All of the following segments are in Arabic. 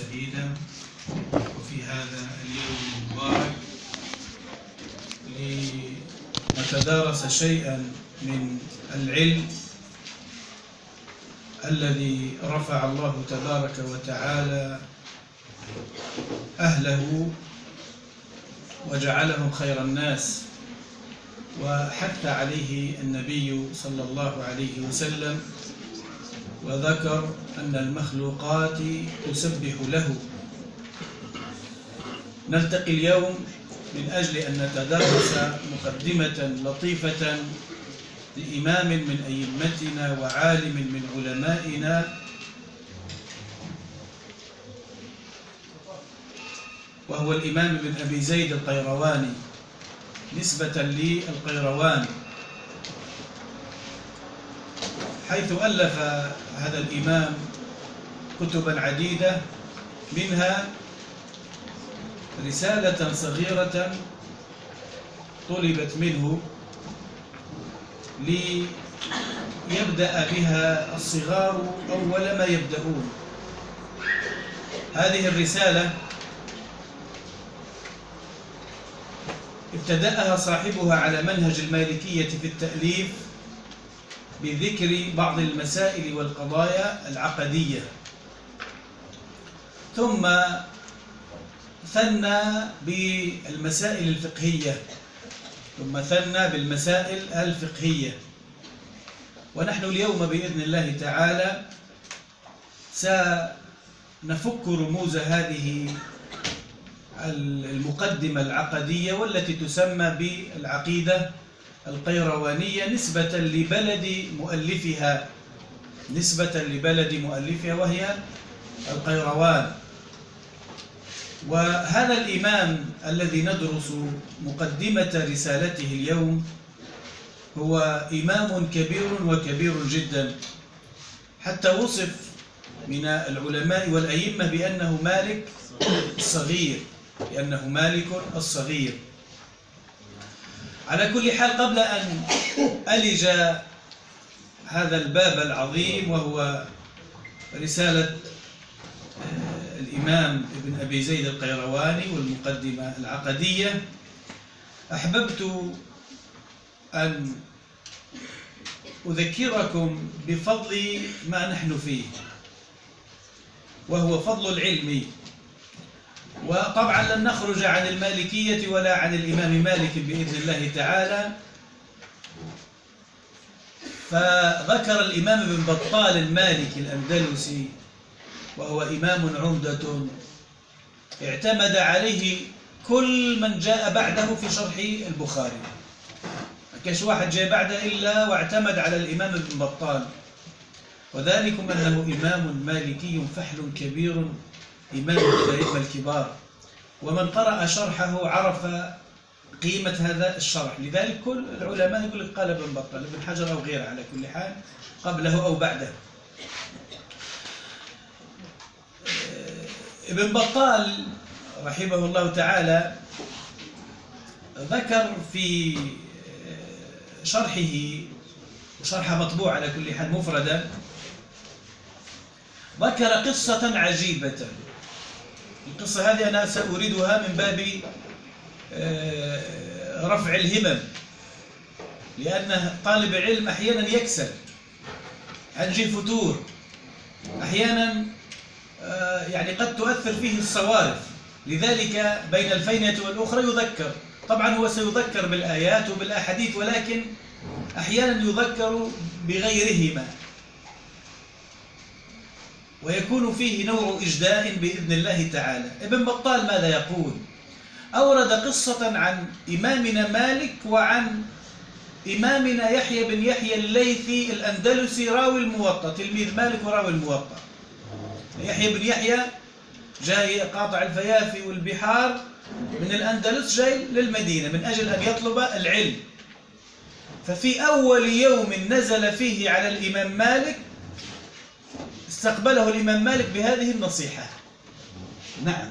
سعيدة وفي هذا اليوم المبارك لنتدارس شيئا من العلم الذي رفع الله تبارك وتعالى أهله وجعلهم خير الناس، وحث عليه النبي صلى الله عليه وسلم وذكر أن المخلوقات تسبح له. نلتقي اليوم من أجل أن نتدارس مقدمة لطيفة لإمام من أئمتنا وعالم من علمائنا، وهو الإمام ابن أبي زيد القيرواني نسبة للقيروان، حيث ألف هذا الإمام كتبا عديدة، منها رسالة صغيرة طلبت منه ليبدأ بها الصغار أول ما يبدأون. هذه الرسالة ابتدأها صاحبها على منهج المالكية في التأليف بذكر بعض المسائل والقضايا العقدية، ثم ثنى بالمسائل الفقهية، ونحن اليوم بإذن الله تعالى سنفك رموز هذه المقدمة العقدية والتي تسمى بالعقيدة القيروانية نسبة لبلد مؤلفها وهي القيروان. وهذا الإمام الذي ندرس مقدمة رسالته اليوم هو إمام كبير وكبير جدا، حتى وصف من العلماء والأئمة بأنه مالك الصغير. على كل حال، قبل أن ألج هذا الباب العظيم وهو رسالة الإمام ابن أبي زيد القيرواني والمقدمة العقدية، أحببت أن أذكركم بفضل ما نحن فيه، وهو فضل العلم. وطبعا لن نخرج عن المالكية ولا عن الإمام مالك بإذن الله تعالى. فذكر الإمام ابن بطال المالكي الأندلسي، وهو إمام عمدة اعتمد عليه كل من جاء بعده في شرح البخاري، ما كانش واحد جاء بعده إلا واعتمد على الإمام ابن بطال، وذلكم أنه إمام مالكي فحل كبير، إمام الأئمة الكبار، ومن قرأ شرحه عرف قيمة هذا الشرح. لذلك كل العلماء يقول لك قال ابن بطال، ابن حجر أو غيره، على كل حال قبله أو بعده. ابن بطال رحمه الله تعالى ذكر في شرحه، وشرحه مطبوع على كل حال مفردا، ذكر قصة عجيبة. القصة هذه أنا سأريدها من باب رفع الهمم، لأن طالب العلم أحيانا يكسل، عنده فتور، أحيانا يعني قد تؤثر فيه الصوارف، لذلك بين الفينة والأخرى يذكر. طبعا هو سيذكر بالآيات وبالأحاديث، ولكن أحيانا يذكر بغيرهما، ويكون فيه نوع إجداء بإذن الله تعالى. ابن بطال ماذا يقول؟ أورد قصة عن إمامنا مالك وعن إمامنا يحيى بن يحيى الليثي الأندلسي راوي الموطأ، تلميذ مالك وراوي الموطأ. يحيى بن يحيى جاي قاطع الفيافي والبحار من الأندلس، جاي للمدينة من أجل أن يطلب العلم. ففي أول يوم نزل فيه على الإمام مالك استقبله الإمام مالك بهذه النصيحة. نعم،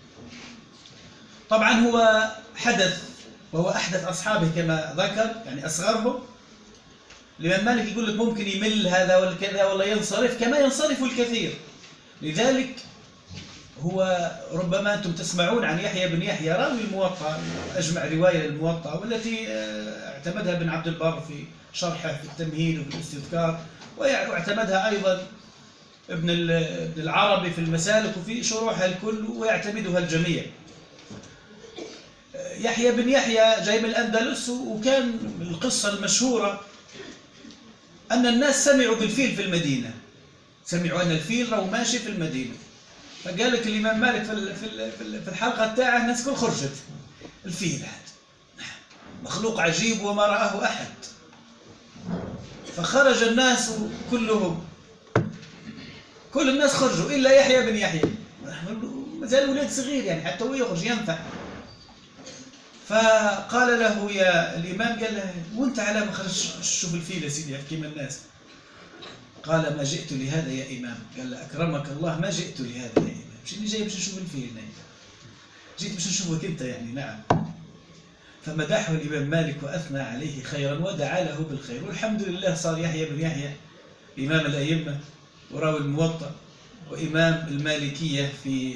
طبعا هو حدث، وهو أحدث أصحابه كما ذكر، يعني أصغرهم. الإمام مالك يقول لك ممكن يمل هذا ولا كذا ولا ينصرف كما ينصرف الكثير، لذلك هو ربما أنتم تسمعون عن يحيى بن يحيى راوي الموطأ، أجمع رواية للموطأ، والتي اعتمدها ابن عبد البر في شرحه في التمهيد وفي الاستذكار، واعتمدها أيضا ابن العربي في المسالك وفي شروحها الكل، ويعتمدها الجميع. يحيى بن يحيى جاي من الأندلس، وكان القصة المشهورة أن الناس سمعوا بالفيل في المدينة، سمعوا أن الفيل راه ماشي في المدينة، فقال لك الإمام مالك في الحلقة تاعه الناس كل خرجت، الفيل هذا مخلوق عجيب وما رآه أحد. فخرج الناس كلهم، كل الناس خرجوا إلا يحيى بن يحيى، مازال ولد صغير يعني حتى هو يخرج ينفع. فقال له يا الإمام، قال له وانت على ما خرجت تشوف الفيل يا سيدي كيما الناس؟ قال ما جئت لهذا يا إمام. قال له أكرمك الله، ما جئت لهذا يا إمام، مش إني جاي باش نشوف الفيل، جيت باش نشوفك أنت يعني. نعم. فمدحه الإمام مالك وأثنى عليه خيرا ودعا له بالخير، والحمد لله صار يحيى بن يحيى إمام الأئمة وراوي الموطأ وإمام المالكية في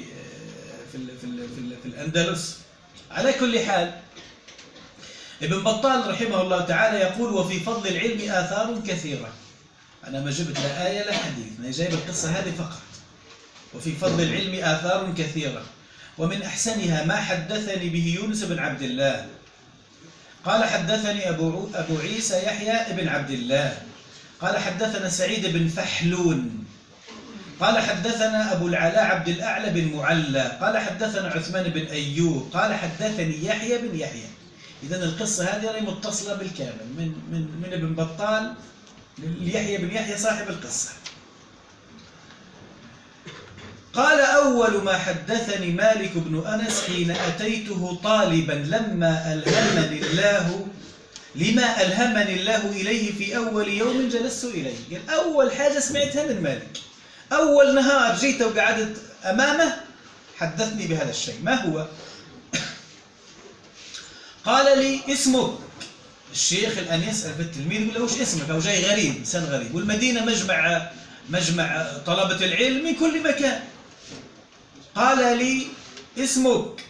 الأندلس. على كل حال، ابن بطال رحمه الله تعالى يقول وفي فضل العلم آثار كثيرة. أنا ما جبت لا آية لا حديث، أنا جايب القصة هذه فقط. وفي فضل العلم آثار كثيرة، ومن أحسنها ما حدثني به يونس بن عبد الله قال حدثني أبو عيسى يحيى بن عبد الله قال حدثنا سعيد بن فحلون قال حدثنا أبو العلاء عبد الأعلى بن معلى قال حدثنا عثمان بن أيوب قال حدثني يحيى بن يحيى. إذن القصة هذه متصلة بالكامل من ابن بطال ليحيى بن يحيى صاحب القصة. قال أول ما حدثني مالك بن أنس حين أتيته طالبا لما ألهمني الله إليه في أول يوم جلست إليه. قال أول حاجة سمعتها من مالك، أول نهار جيت وقعدت أمامه حدثني بهذا الشيء. ما هو؟ قال لي اسمك. الشيخ الآن يسأل في التلميذ يقول له وش اسمك؟ أو جاي غريب، إنسان غريب، والمدينة مجمع طلبة العلم من كل مكان. قال لي اسمك.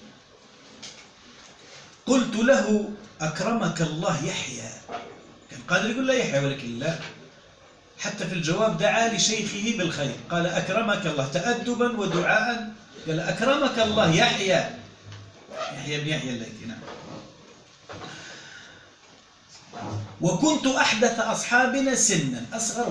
قلت له أكرمك الله يحيى. كان قادر يقول له يحيى، ولكن لا، حتى في الجواب دعا لشيخه بالخير، قال أكرمك الله تأدبا ودعاء، قال أكرمك الله يحيى بن يحيى الليثي. نعم. وكنت أحدث أصحابنا سنا، أصغر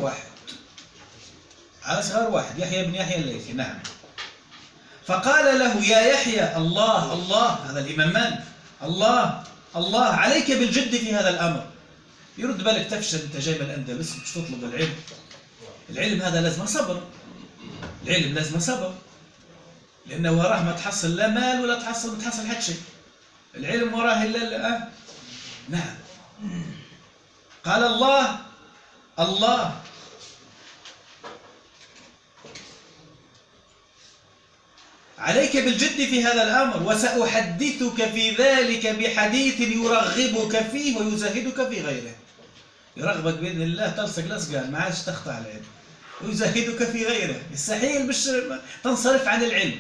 واحد يحيى بن يحيى الليثي. نعم. فقال له يا يحيى الله هذا الإمام مالك، الله عليك بالجد في هذا الأمر. يرد بالك تفشل، أنت جاي من الأندلس مش تطلب العلم هذا لازم صبر، العلم لازم صبر، لأنه وراه ما تحصل لا مال ولا تحصل حد شيء، العلم وراه إلا نعم. قال الله عليك بالجد في هذا الأمر، وسأحدثك في ذلك بحديث يرغبك فيه ويزهدك في غيره. يرغبك بإذن الله تلصق لصقان ما عادش تخطأ على العلم، ويزهدك في غيره، يستحيل مش تنصرف عن العلم.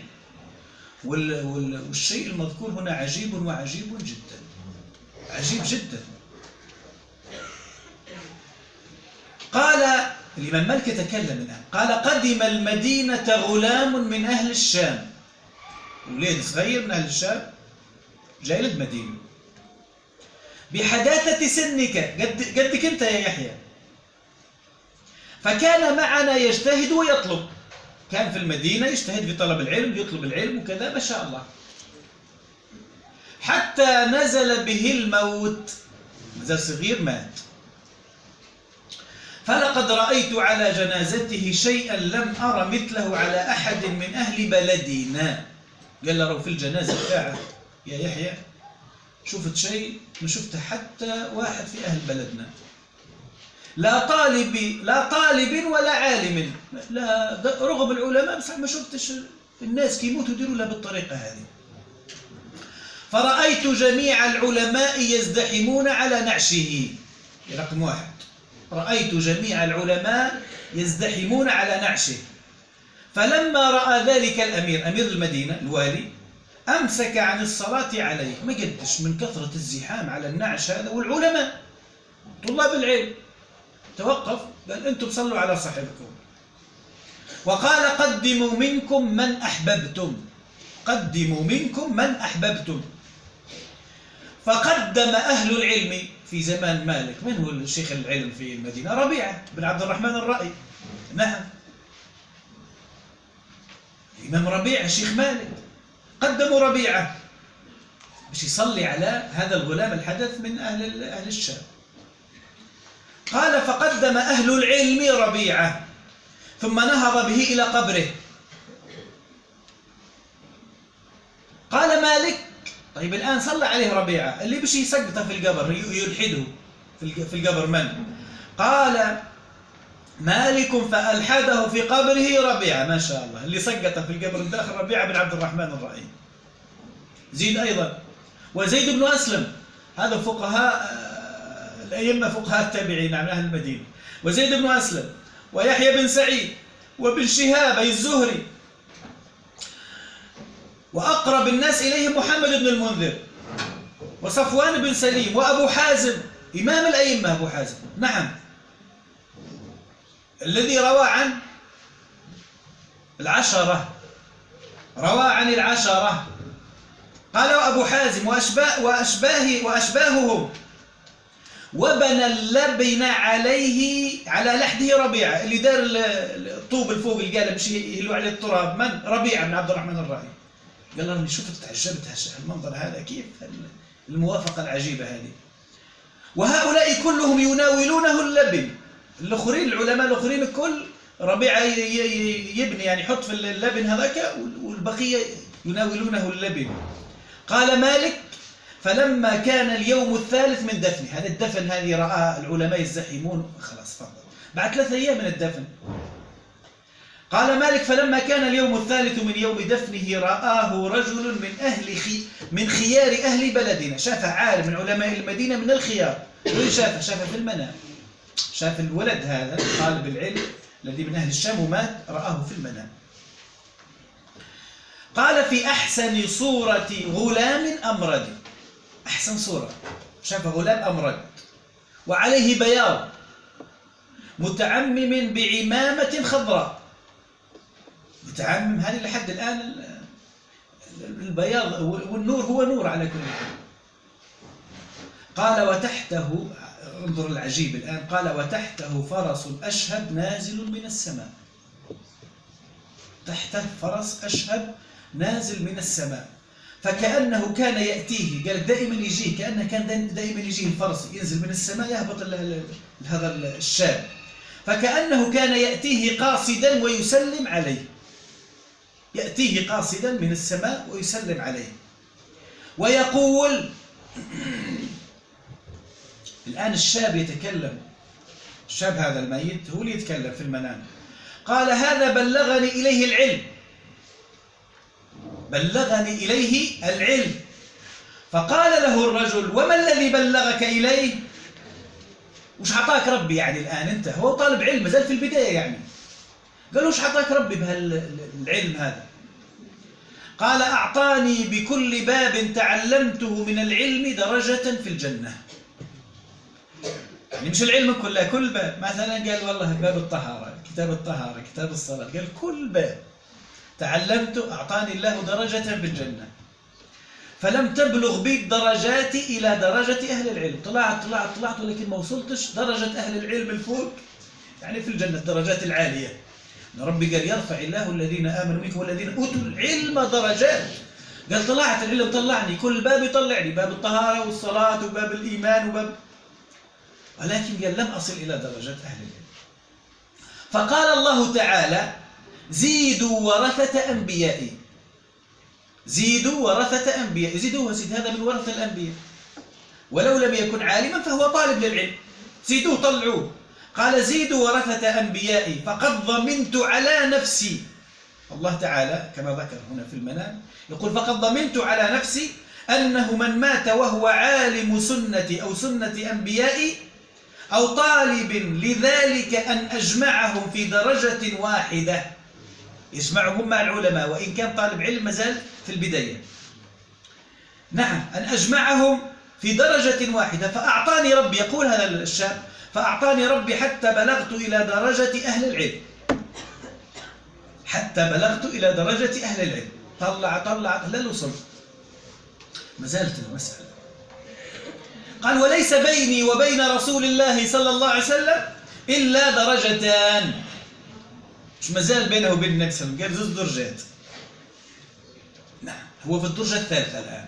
والشيء المذكور هنا عجيب جدا، عجيب جدا. قال الإمام مالك يتكلم الآن، قال قدم المدينة غلام من أهل الشام، وليد صغير من أهل الشام جاي للمدينة بحداثة سنك، قدك أنت يا يحيى، فكان معنا يجتهد ويطلب، كان في المدينة يجتهد في طلب العلم، يطلب العلم وكذا ما شاء الله، حتى نزل به الموت، نزل صغير مات. فلقد رأيت على جنازته شيئا لم أرى مثله على أحد من أهل بلدنا. قال له في الجنازة بتاعه يا يحيى شفت شيء ما شفته حتى واحد في أهل بلدنا، لا طالب ولا عالم، لا رغب العلماء بس ما شفتش الناس كيموتوا يديروا لها بالطريقة هذه. فرأيت جميع العلماء يزدحمون على نعشه. رقم واحد، رأيت جميع العلماء يزدحمون على نعشه، فلما رأى ذلك الأمير، أمير المدينة الوالي، أمسك عن الصلاة عليه، ما قدش من كثرة الزحام على النعش هذا، والعلماء طلاب العلم، توقف قال أنتم صلوا على صاحبكم، وقال قدموا منكم من أحببتم، قدموا منكم من أحببتم. فقدم أهل العلم في زمان مالك، من هو الشيخ العلم في المدينة؟ ربيعة بن عبد الرحمن الرائي، نعم، الإمام ربيعة الشيخ مالك، قدموا ربيعة باش يصلي على هذا الغلام الحدث من أهل الشام. قال فقدم أهل العلم ربيعة ثم نهض به إلى قبره. قال مالك طيب الآن صلى عليه ربيعة، اللي بش يسقطه في القبر يلحده في القبر من؟ قال مالك فألحده في قبره ربيعة، ما شاء الله، اللي سقطه في القبر الداخل ربيعة بن عبد الرحمن الرائي. زيد أيضا، وزيد بن أسلم، هذا فقهاء الأئمة، فقهاء التابعين عن أهل المدينة، وزيد بن أسلم ويحيى بن سعيد وابن شهاب أي الزهري، وأقرب الناس إليه محمد بن المنذر وصفوان بن سليم وأبو حازم، إمام الأئمة أبو حازم، نعم، الذي روى عن العشرة، روى عن العشرة. قال أبو حازم وأشباههم، وبنى اللبن عليه على لحده ربيعة، اللي دار الطوب الفوق القالب باش يهلوا عليه التراب من؟ ربيعة بن عبد الرحمن الرائي. قال له شفت تعجبت المنظر هذا، كيف الموافقة العجيبة هذه. وهؤلاء كلهم يناولونه اللبن، الآخرين العلماء الآخرين الكل ربيعة يبني يعني يحط في اللبن هذاك، والبقية يناولونه اللبن. قال مالك فلما كان اليوم الثالث من دفنه، هذا الدفن هذه رأى العلماء يزحمون، خلاص فضل بعد 3 أيام من الدفن. قال مالك فلما كان اليوم الثالث من يوم دفنه رآه رجل من خيار أهل بلدنا، شاف عالم من علماء المدينة من الخيار، وين شافه في المنام، شاف الولد هذا طالب العلم الذي من أهل الشام ومات، رآه في المنام. قال في أحسن صورة غلام أمرد، أحسن صورة، شاف غلام أمرد وعليه بياض متعمم بعمامة خضراء، متعمم هذه لحد الآن البياض والنور هو نور على كل حال. قال وتحته، انظر العجيب الآن، قال وتحته فرس أشهب نازل من السماء، تحته فرس أشهب نازل من السماء، فكأنه كان يأتيه، قال دائما يجيه، كأنه كان دائما يجيه الفرس ينزل من السماء يهبط هذا الشاب، فكأنه كان يأتيه قاصدا ويسلم عليه، يأتيه قاصدا من السماء ويسلم عليه ويقول الآن الشاب يتكلم، الشاب هذا الميت هو اللي يتكلم في المنام. قال هذا بلغني إليه العلم، بلغني إليه العلم. فقال له الرجل وما الذي بلغك إليه؟ وش عطاك ربي يعني الآن أنت؟ هو طالب علم مازال في البداية يعني، قال له وش عطاك ربي بهالعلم هذا؟ قال أعطاني بكل باب تعلمته من العلم درجة في الجنة، يعني مش العلم كله، كل باب، مثلا قال والله باب الطهارة، كتاب الطهارة، كتاب الصلاة، قال كل باب تعلمته أعطاني الله درجة في الجنة، فلم تبلغ بي الدرجات إلى درجة أهل العلم، طلعت ولكن ما وصلتش درجة أهل العلم الفوق، يعني في الجنة الدرجات العالية. ربي قال يرفع الله الذين آمنوا منكم والذين أوتوا العلم درجات، قال طلعت العلم طلعني، كل باب يطلعني، باب الطهارة والصلاة وباب الإيمان وباب، ولكن قال لم أصل إلى درجة أهل العلم. فقال الله تعالى زيدوا ورثة أنبيائي، زيدوا ورثة أنبياء، زيدوه زيد، هذا من ورثة الأنبياء، ولو لم يكن عالما فهو طالب للعلم، زيدوه طلعوه. قال زيدوا ورثة أنبيائي فقد ضمنت على نفسي، الله تعالى كما ذكر هنا في المنام يقول فقد ضمنت على نفسي أنه من مات وهو عالم سنتي أو سنة أنبيائي أو طالب لذلك أن أجمعهم في درجة واحدة. يجمعهم مع العلماء، وإن كان طالب علم مازال في البداية. نعم، أن أجمعهم في درجة واحدة. فأعطاني ربي، يقول هذا الشاب، فأعطاني ربي حتى بلغت إلى درجة أهل العلم. حتى بلغت إلى درجة أهل العلم. طلع لا وصل، ما زالت المسألة. قال: وليس بيني وبين رسول الله صلى الله عليه وسلم إلا درجتان. مش مازال بينه وبين النبي صلى الله عليه وسلم، قال 2 درجات. نعم، هو في الدرجة الثالثة الآن.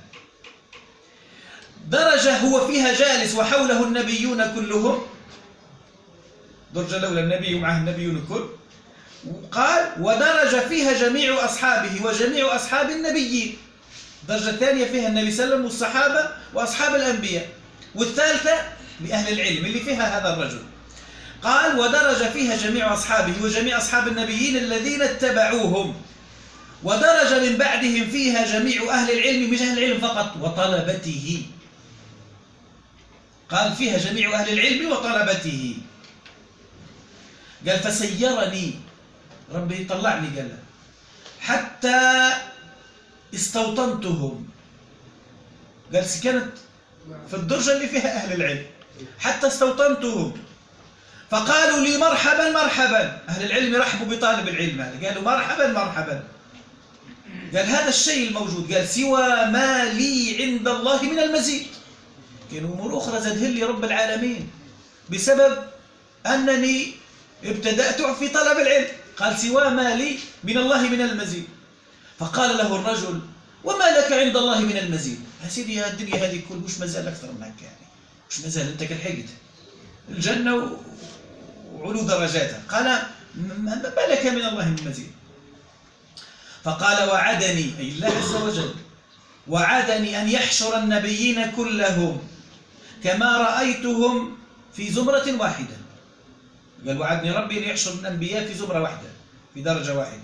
درجة هو فيها جالس وحوله النبيون كلهم. درجة الأولى النبي ومعه النبيون الكل. قال: ودرجة فيها جميع أصحابه وجميع أصحاب النبيين. الدرجة الثانية فيها النبي صلى الله عليه وسلم والصحابة وأصحاب الأنبياء. والثالثة لأهل العلم اللي فيها هذا الرجل. قال: ودرجة فيها جميع أصحابه وجميع أصحاب النبيين الذين اتبعوهم. ودرجة من بعدهم فيها جميع أهل العلم، مش أهل العلم فقط، وطلبته. قال: فيها جميع أهل العلم وطلبته. قال: فسيرني ربي، طلعني، قال حتى استوطنتهم. قال: كانت في الدرجة اللي فيها أهل العلم، حتى استوطنتهم فقالوا لي: مرحبا مرحبا. أهل العلم يرحبوا بطالب العلم هذا، قالوا: مرحبا مرحبا. قال: هذا الشيء الموجود، قال: سوى ما لي عند الله من المزيد. كانوا أمور أخرى زادها لي رب العالمين بسبب أنني ابتدأت في طلب العلم. قال: سوى ما لي من الله من المزيد. فقال له الرجل: وما لك عند الله من المزيد؟ يا سيدي، يا الدنيا هذه كل مش مازال أكثر منك، يعني مش مازال، أنت كالحقت الجنة وعلو درجاتها. قال: ما لك من الله من مزيد؟ فقال: وعدني، أي الله عز وجل، وعدني أن يحشر النبيين كلهم كما رأيتهم في زمرة واحدة. قال: وعدني ربي أن يحشر الأنبياء في زمرة واحدة، في درجة واحدة.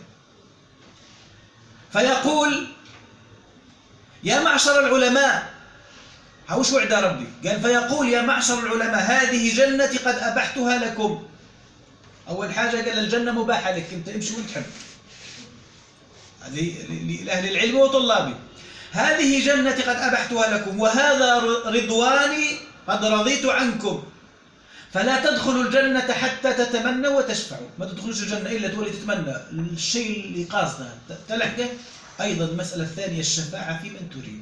فيقول: يا معشر العلماء، هوش وعد ربي. قال: فيقول: يا معشر العلماء، هذه جنتي قد أبحتها لكم. أول حاجة قال: الجنة مباحة لك، أنت امشي وانت تحب. هذه لأهل العلم وطلابي. هذه جنتي قد أبحتها لكم، وهذا رضواني قد رضيت عنكم، فلا تدخلوا الجنة حتى تتمنوا وتشفعوا. ما تدخلوش الجنة إلا تولي تتمنى الشيء اللي قاصده تلحقه. أيضا المسألة الثانية الشفاعة في من تريد.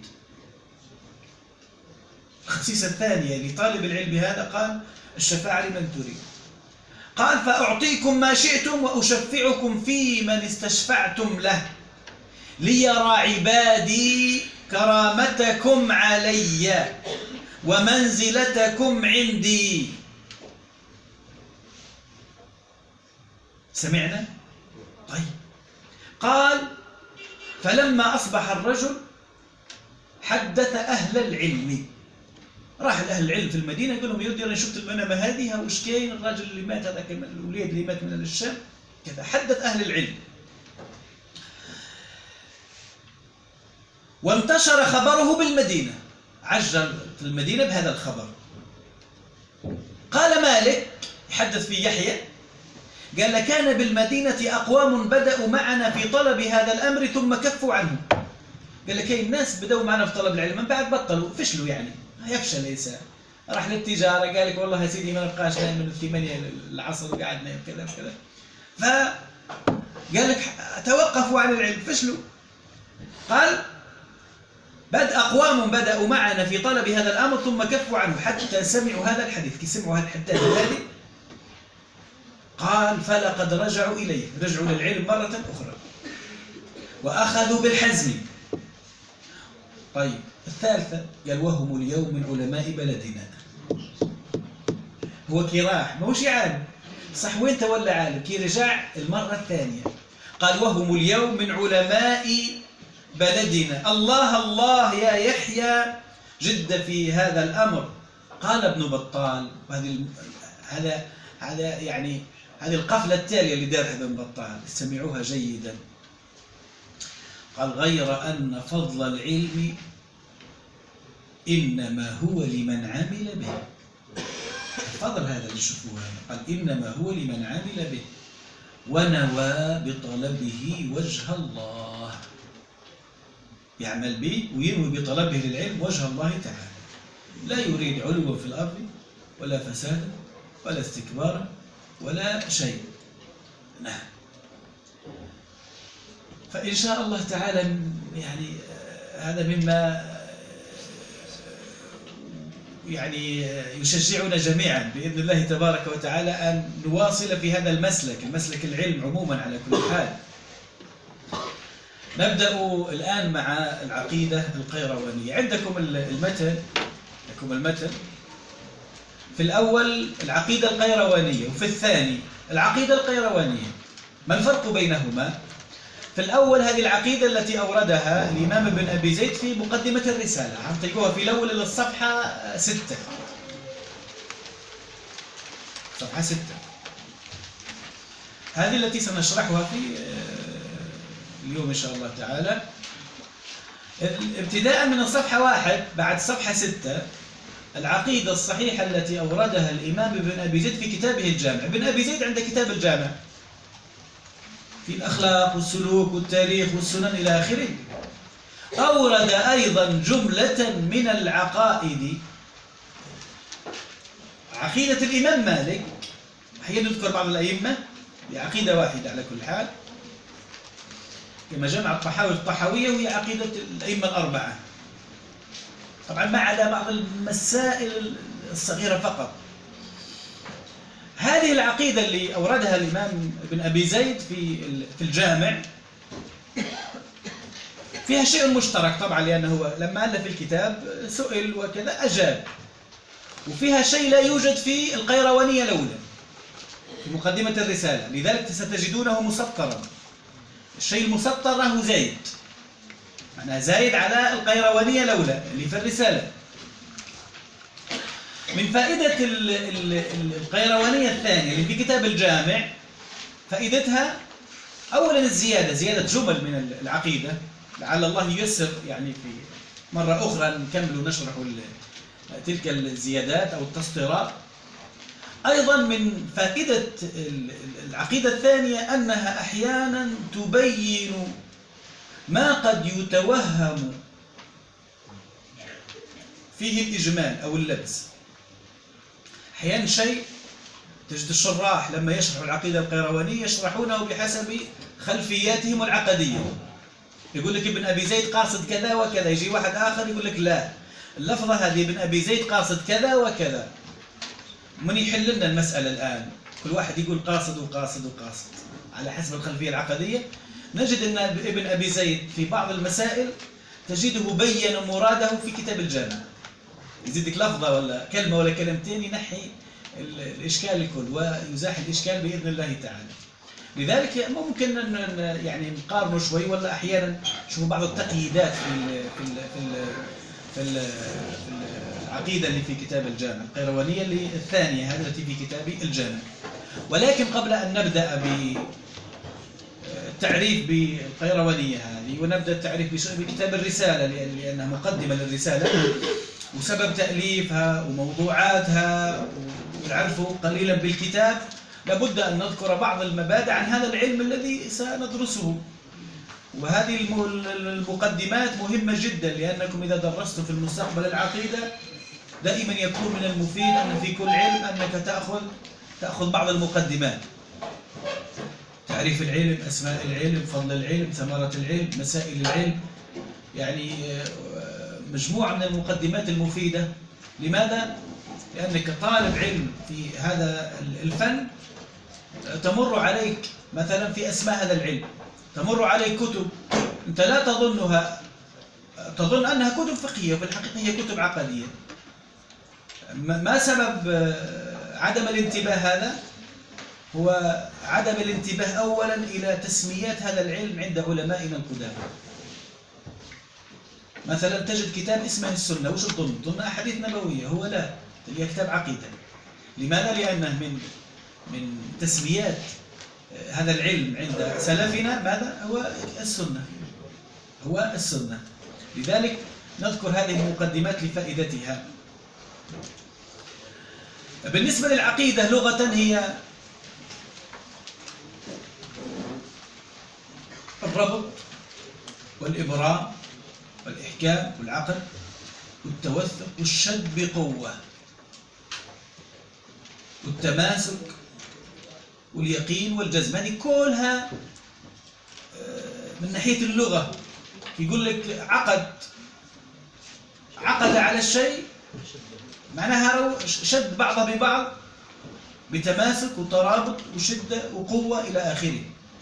الخصيصة الثانية لطالب العلم هذا، قال: الشفاعة لمن تريد. قال: فأعطيكم ما شئتم وأشفعكم في من استشفعتم له، ليرى عبادي كرامتكم علي ومنزلتكم عندي. سمعنا؟ طيب. قال: فلما أصبح الرجل حدث أهل العلم. راح لأهل العلم في المدينة، قال لهم: يا ودي أنا شفت المنامة هذه، وش كاين الراجل اللي مات هذاك، الوليد اللي مات من الشام كذا. حدث أهل العلم، وانتشر خبره بالمدينة، عجل في المدينة بهذا الخبر. قال مالك يحدث في يحيى، قال: كان بالمدينة أقوام بدأوا معنا في طلب هذا الأمر ثم كفوا عنه. قال: كاين الناس بدأوا معنا في طلب العلم، من بعد بطلوا، فشلوا، يعني يفشل الإنسان. راح للتجارة، قال لك: والله يا سيدي ما نبقاش من 8 العصر وقعدنا وكذا وكذا. فقال لك: توقفوا عن العلم، فشلوا. قال: أقوام بدأوا معنا في طلب هذا الأمر ثم كفوا عنه حتى سمعوا هذا الحديث. كي سمعوا هذا الحديث هذه، قال: فلقد رجعوا إليه، رجعوا للعلم مرة أخرى وأخذوا بالحزم. طيب، الثالثة قال: وهم اليوم من علماء بلدنا. هو كي راح ما هوش عالم صح، وين تولى عالم، كي رجع المرة الثانية. قال: وهم اليوم من علماء بلدنا. الله الله يا يحيى جد في هذا الأمر. قال ابن بطال، هذا يعني هذه القفلة التالية اللي دارها ابن بطال، استمعوها جيدا. قال: غير أن فضل العلم إنما هو لمن عمل به. الفضل هذا اللي شوفوه، قال: إنما هو لمن عمل به، ونوى بطلبه وجه الله، يعمل به وينوي بطلبه للعلم وجه الله تعالى، لا يريد علوا في الأرض ولا فسادا ولا استكبارا ولا شيء. نعم. فإن شاء الله تعالى يعني هذا مما يعني يشجعنا جميعا بإذن الله تبارك وتعالى أن نواصل في هذا المسلك العلم عموما على كل حال. نبدأ الآن مع العقيدة القيروانية. عندكم المتن في الأول العقيدة القيروانية، وفي الثاني العقيدة القيروانية. ما الفرق بينهما؟ في الأول هذه العقيدة التي أوردها الإمام ابن أبي زيد في مقدمة الرسالة، عم تلقوها في الأول الصفحة 6. صفحة 6 هذه التي سنشرحها في اليوم إن شاء الله تعالى. ابتداء من الصفحة 1 بعد صفحة 6 العقيدة الصحيحة التي أوردها الإمام ابن أبي زيد في كتابه الجامع. ابن أبي زيد عنده كتاب الجامع في الأخلاق والسلوك والتاريخ والسنن إلى آخره. أورد أيضا جملة من العقائد، عقيدة الإمام مالك. أحيانا نذكر بعض الأئمة بعقيدة واحدة على كل حال، كما جمع الطحاوية وهي عقيدة الأئمة الأربعة، طبعا ما عدا بعض المسائل الصغيرة فقط. هذه العقيدة اللي أوردها الإمام ابن أبي زيد في الجامع فيها شيء مشترك طبعا، لأنه لما ألف الكتاب سئل وكذا أجاب، وفيها شيء لا يوجد في القيروانية الأولى في مقدمة الرسالة، لذلك ستجدونه مسطرا. الشيء المسطر له زايد، معناه زايد على القيروانية الأولى اللي في الرسالة. من فائدة القيروانية الثانية اللي في كتاب الجامع، فائدتها أولا الزيادة، زيادة جمل من العقيدة، لعل الله ييسر يعني في مرة أخرى نكمل ونشرح تلك الزيادات أو التسطيرات. أيضا من فائدة العقيدة الثانية أنها أحيانا تبين ما قد يتوهم فيه الإجمال أو اللبس. أحيانا شيء تجد الشراح لما يشرحوا العقيدة القيروانية يشرحونه بحسب خلفياتهم العقدية، يقول لك ابن أبي زيد قاصد كذا وكذا، يجي واحد آخر يقول لك لا، اللفظة هذه ابن أبي زيد قاصد كذا وكذا. من يحل لنا المسألة الآن؟ كل واحد يقول قاصد وقاصد وقاصد على حسب الخلفية العقدية. نجد أن ابن أبي زيد في بعض المسائل تجده بين مراده في كتاب الجامع، يزيدك لفظة ولا كلمة ولا كلمتين ينحي الإشكال الكل ويزاح الإشكال بإذن الله تعالى. لذلك ممكن يعني نقارنه شوي، ولا أحيانا نشوفوا بعض التقييدات في العقيدة اللي في كتاب الجامع القيروانية اللي الثانية هذه التي في كتاب الجامع. ولكن قبل أن نبدأ بالتعريف بالقيروانية هذه ونبدأ التعريف بكتاب الرسالة لأنها مقدمة للرسالة وسبب تأليفها وموضوعاتها ونعرف قليلا بالكتاب، لابد أن نذكر بعض المبادئ عن هذا العلم الذي سندرسه. وهذه المقدمات مهمة جدا، لأنكم إذا درستم في المستقبل العقيدة دائما يكون من المفيد أن في كل علم أنك تأخذ بعض المقدمات، تعريف العلم، أسماء العلم، فضل العلم، ثمرة العلم، مسائل العلم، يعني مجموعة من المقدمات المفيدة. لماذا؟ لأنك طالب علم في هذا الفن تمر عليك مثلا في أسماء هذا العلم، تمر عليك كتب أنت لا تظن أنها كتب فقهية، وفي الحقيقة هي كتب عقدية. ما سبب عدم الانتباه هذا؟ هو عدم الانتباه أولا إلى تسميات هذا العلم عند علمائنا القدامى. مثلا تجد كتاب اسمه السنة، وش تظن أحاديث نبوية؟ هو لا، تلقى كتاب عقيدة. لماذا؟ لأنه من تسميات هذا العلم عند سلفنا ماذا؟ هو السنة. لذلك نذكر هذه المقدمات لفائدتها. بالنسبة للعقيدة لغة هي الربط والإبرام والإحكام والعقل والتوثق والشد بقوة والتماسك واليقين والجزم. هذه كلها من ناحية اللغة. يقول لك عقد على الشيء، معناها شد بعضه ببعض بتماسك وترابط وشدة وقوة إلى آخره.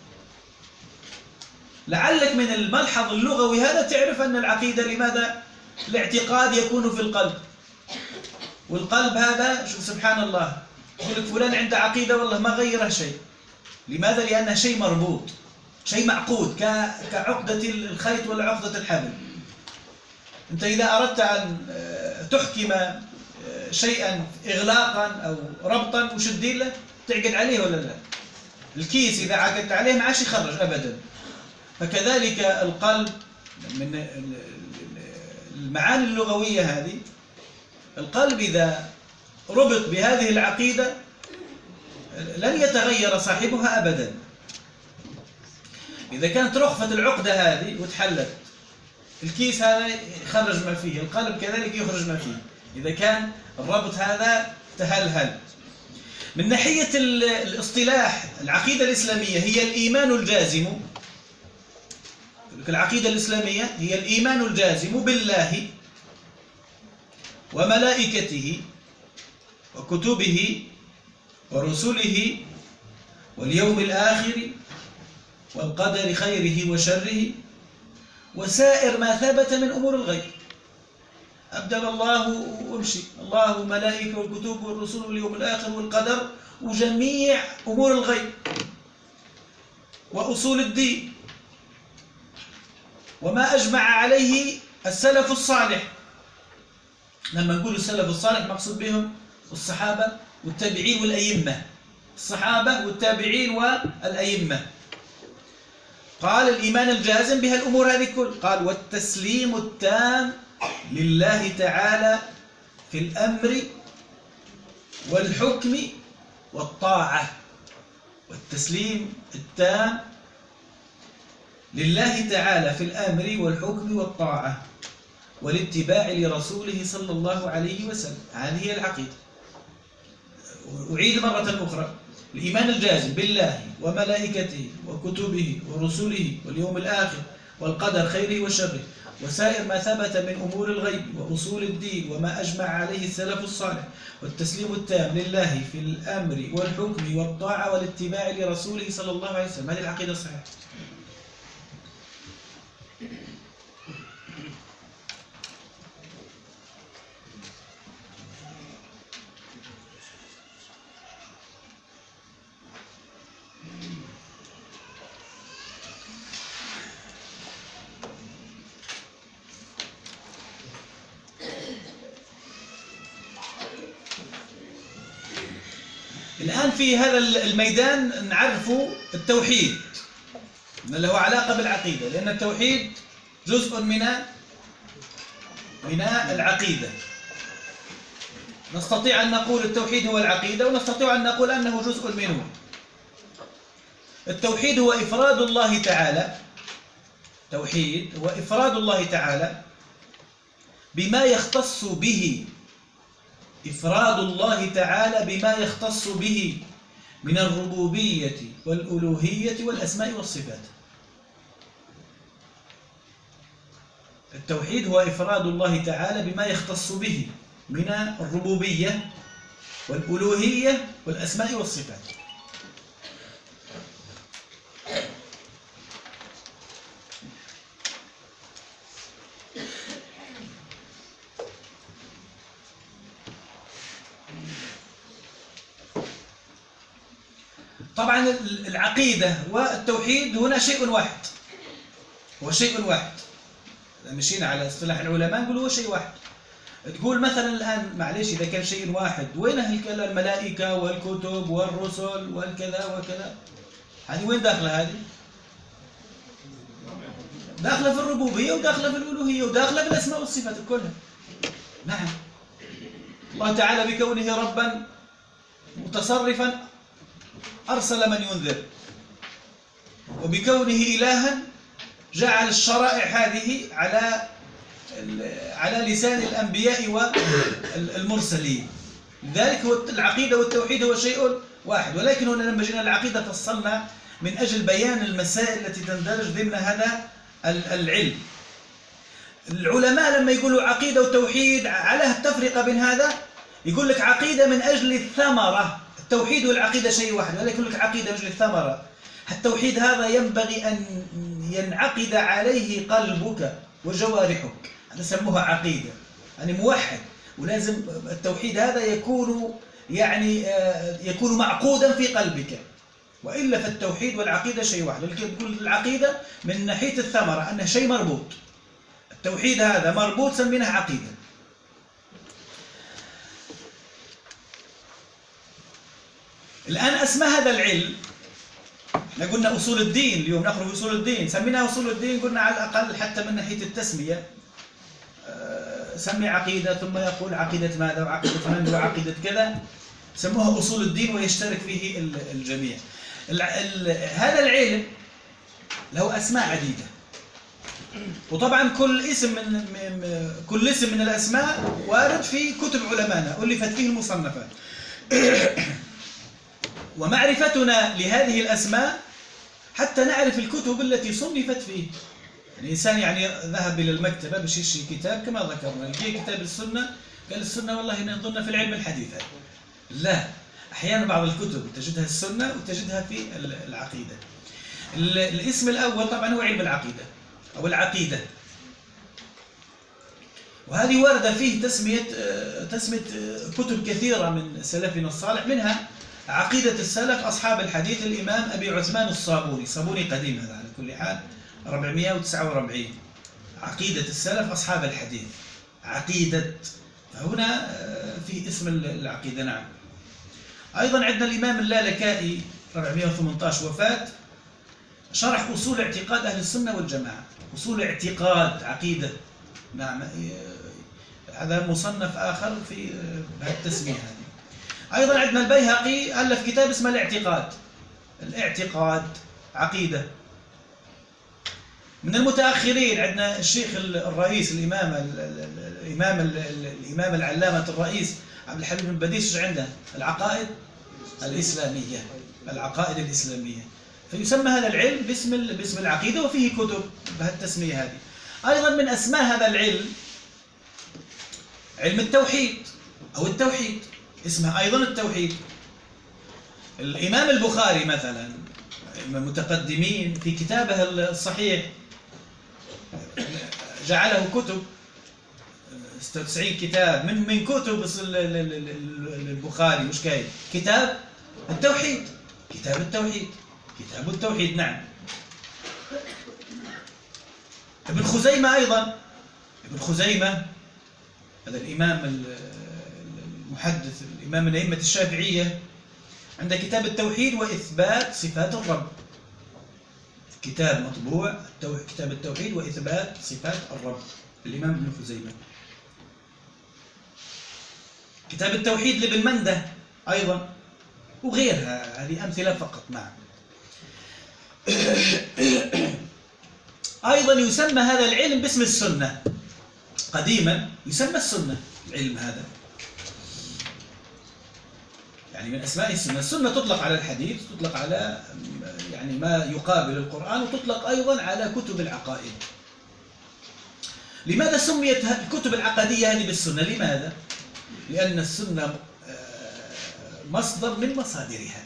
لعلك من الملحظ اللغوي هذا تعرف أن العقيدة لماذا الاعتقاد يكون في القلب، والقلب هذا سبحان الله يقول لك فلان عنده عقيدة والله ما غيره شيء. لماذا؟ لأنه شيء مربوط، شيء معقود كعقدة الخيط ولا عقدة الحبل. أنت إذا أردت أن تحكم شيئا إغلاقا أو ربطا وش تدير له؟ تعقد عليه ولا لا؟ الكيس إذا عقدت عليه ما عادش يخرج أبدا. فكذلك القلب من المعاني اللغوية هذه، القلب إذا ربط بهذه العقيدة لن يتغير صاحبها أبدا. إذا كانت رخفة العقدة هذه وتحلت، الكيس هذا يخرج ما فيه، القلب كذلك يخرج ما فيه، إذا كان الربط هذا تهلهل. من ناحية الاصطلاح، العقيدة الإسلامية هي الإيمان الجازم. العقيدة الإسلامية هي الإيمان الجازم بالله وملائكته وكتبه ورسله واليوم الآخر والقدر خيره وشره وسائر ما ثبت من أمور الغيب. أبدل الله وامشي، الله وملائكة والكتب والرسل واليوم الآخر والقدر وجميع أمور الغيب وأصول الدين وما أجمع عليه السلف الصالح. لما نقول السلف الصالح مقصود بهم الصحابة والتابعين والأئمة، الصحابة والتابعين والأئمة. قال الإيمان الجازم بها الأمور هذه كل، قال والتسليم التام لله تعالى في الأمر والحكم والطاعة. والتسليم التام لله تعالى في الأمر والحكم والطاعة والاتباع لرسوله صلى الله عليه وسلم. هذه هي العقيدة. أعيد مرة أخرى: الإيمان الجازم بالله وملائكته وكتبه ورسله واليوم الآخر والقدر خيره وشره وسائر ما ثبت من أمور الغيب وأصول الدين وما أجمع عليه السلف الصالح والتسليم التام لله في الأمر والحكم والطاعة والاتباع لرسوله صلى الله عليه وسلم. هذه العقيدة الصحيحة. الآن في هذا الميدان نعرف التوحيد اللي هو علاقة بالعقيدة، لأن التوحيد جزء من العقيدة. نستطيع أن نقول التوحيد هو العقيدة، ونستطيع أن نقول أنه جزء منه. التوحيد هو إفراد الله تعالى، توحيد هو إفراد الله تعالى بما يختص به، إفراد الله تعالى بما يختص به من الربوبية والألوهية والأسماء والصفات. التوحيد هو إفراد الله تعالى بما يختص به من الربوبية والألوهية والأسماء والصفات. طبعا العقيدة والتوحيد هنا شيء واحد، هو شيء واحد. مشينا على اصطلاح العلماء نقول هو شيء واحد. تقول مثلا الآن معليش إذا كان شيء واحد وين الملائكة والكتب والرسل والكذا وكذا، هذه وين داخلة؟ هذه داخلة في الربوبية وداخلة في الألوهية وداخلة في الأسماء والصفات كلها. نعم، الله تعالى بكونه ربا متصرفا أرسل من ينذر، وبكونه إلها جعل الشرائع هذه على لسان الأنبياء والمرسلين. لذلك هو العقيدة والتوحيد هو شيء واحد، ولكن هنا لما جينا العقيدة فصلنا من أجل بيان المسائل التي تندرج ضمن هذا العلم. العلماء لما يقولوا عقيدة وتوحيد على التفرقة بين هذا، يقول لك عقيدة من أجل الثمرة، التوحيد والعقيدة شيء واحد، ولكن يقول لك عقيدة من أجل الثمرة. التوحيد هذا ينبغي أن ينعقد عليه قلبك وجوارحك، هذا سموها عقيدة، يعني موحد. ولازم التوحيد هذا يكون معقودا في قلبك، وإلا فالتوحيد والعقيدة شيء واحد. يقول العقيدة من ناحية الثمرة أنه شيء مربوط، التوحيد هذا مربوط سميناه عقيدة. الآن أسمى هذا العلم، احنا قلنا أصول الدين، اليوم نقرأ في أصول الدين، سميناها أصول الدين، قلنا على الأقل حتى من ناحية التسمية سمي عقيدة، ثم يقول عقيدة ماذا وعقيدة من وعقيدة كذا، سموها أصول الدين ويشترك فيه الجميع. هذا العلم له أسماء عديدة، وطبعا كل اسم من الأسماء وارد في كتب علماءنا ألفت فيه المصنفات. ومعرفتنا لهذه الأسماء حتى نعرف الكتب التي صنفت فيه. الإنسان ذهب إلى المكتبة باش يشتري كتاب كما ذكرنا، لقي كتاب السنة، قال السنة والله نظن في العلم الحديث. لا، أحيانا بعض الكتب تجدها السنة وتجدها في العقيدة. الاسم الأول طبعا هو علم العقيدة أو العقيدة، وهذه واردة فيه تسمية كتب كثيرة من سلفنا الصالح، منها عقيدة السلف أصحاب الحديث الإمام أبي عثمان الصابوني، صابوني قديم هذا على كل حال 449. عقيدة السلف أصحاب الحديث، عقيدة، فهنا في اسم العقيدة. نعم. أيضا عندنا الإمام اللالكائي 418 وفاة، شرح أصول اعتقاد أهل السنة والجماعة، أصول اعتقاد عقيدة. نعم، هذا مصنف آخر في التسمية هذه. أيضا عندنا البيهقي ألف كتاب اسمه الاعتقاد عقيدة. من المتأخرين عندنا الشيخ الرئيس الإمام العلامة الرئيس عبد الحليم بن بديس، عنده العقائد الإسلامية، فيسمى هذا العلم باسم العقيدة، وفيه كتب بهالتسمية هذه. أيضا من أسماء هذا العلم علم التوحيد أو التوحيد، اسمه أيضا التوحيد. الإمام البخاري مثلا من المتقدمين في كتابه الصحيح جعله كتب، 96 كتاب من كتب البخاري، مش كاين كتاب التوحيد، كتاب التوحيد. نعم. ابن خزيمة أيضا، ابن خزيمة هذا الإمام المحدث، الإمام من أئمة الشافعية، عنده كتاب التوحيد وإثبات صفات الرب، كتاب مطبوع، كتاب التوحيد وإثبات صفات الرب، الإمام ابن خزيمة. كتاب التوحيد لابن منده أيضا، وغيرها، هذه أمثلة فقط. نعم. أيضا يسمى هذا العلم باسم السنة، قديما يسمى السنة العلم هذا، يعني من أسماء السنة. السنة تطلق على الحديث، تطلق على ما يقابل القرآن، وتطلق أيضا على كتب العقائد. لماذا سميت الكتب العقدية هذه بالسنة؟ لماذا؟ لأن السنة مصدر من مصادرها،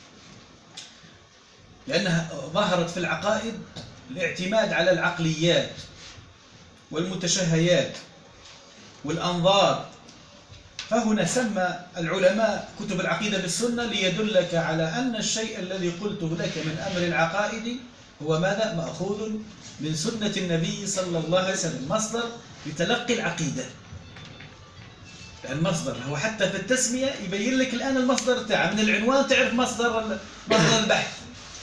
لأنها ظهرت في العقائد الاعتماد على العقليات والمتشهيات والأنظار، فهنا سمى العلماء كتب العقيدة بالسنة ليدلك على أن الشيء الذي قلته لك من أمر العقائد هو ماذا؟ مأخوذ من سنة النبي صلى الله عليه وسلم، مصدر لتلقي العقيدة. المصدر هو حتى في التسمية يبين لك الآن المصدر تاعه، من العنوان تعرف مصدر البحث.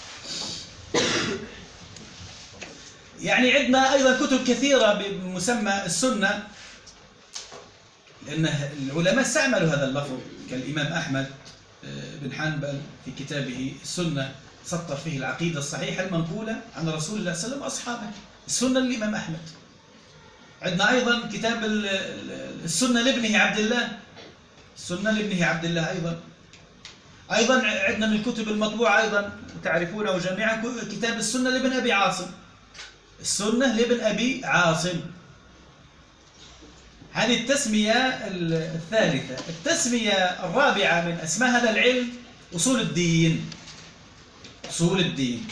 عندنا أيضا كتب كثيرة بمسمى السنة، لأن العلماء استعملوا هذا اللفظ، كالإمام أحمد بن حنبل في كتابه السنة سطر فيه العقيدة الصحيحة المنقولة عن رسول الله صلى الله عليه وسلم وأصحابه، السنة للإمام أحمد. عندنا أيضا كتاب السنة لابنه عبد الله، السنة لابنه عبد الله أيضا عندنا من الكتب المطبوعة أيضا تعرفونه جميعا كتاب السنة لابن أبي عاصم، السنة لابن أبي عاصم. هذه التسمية الثالثة. التسمية الرابعة من أسماء هذا العلم أصول الدين. أصول الدين.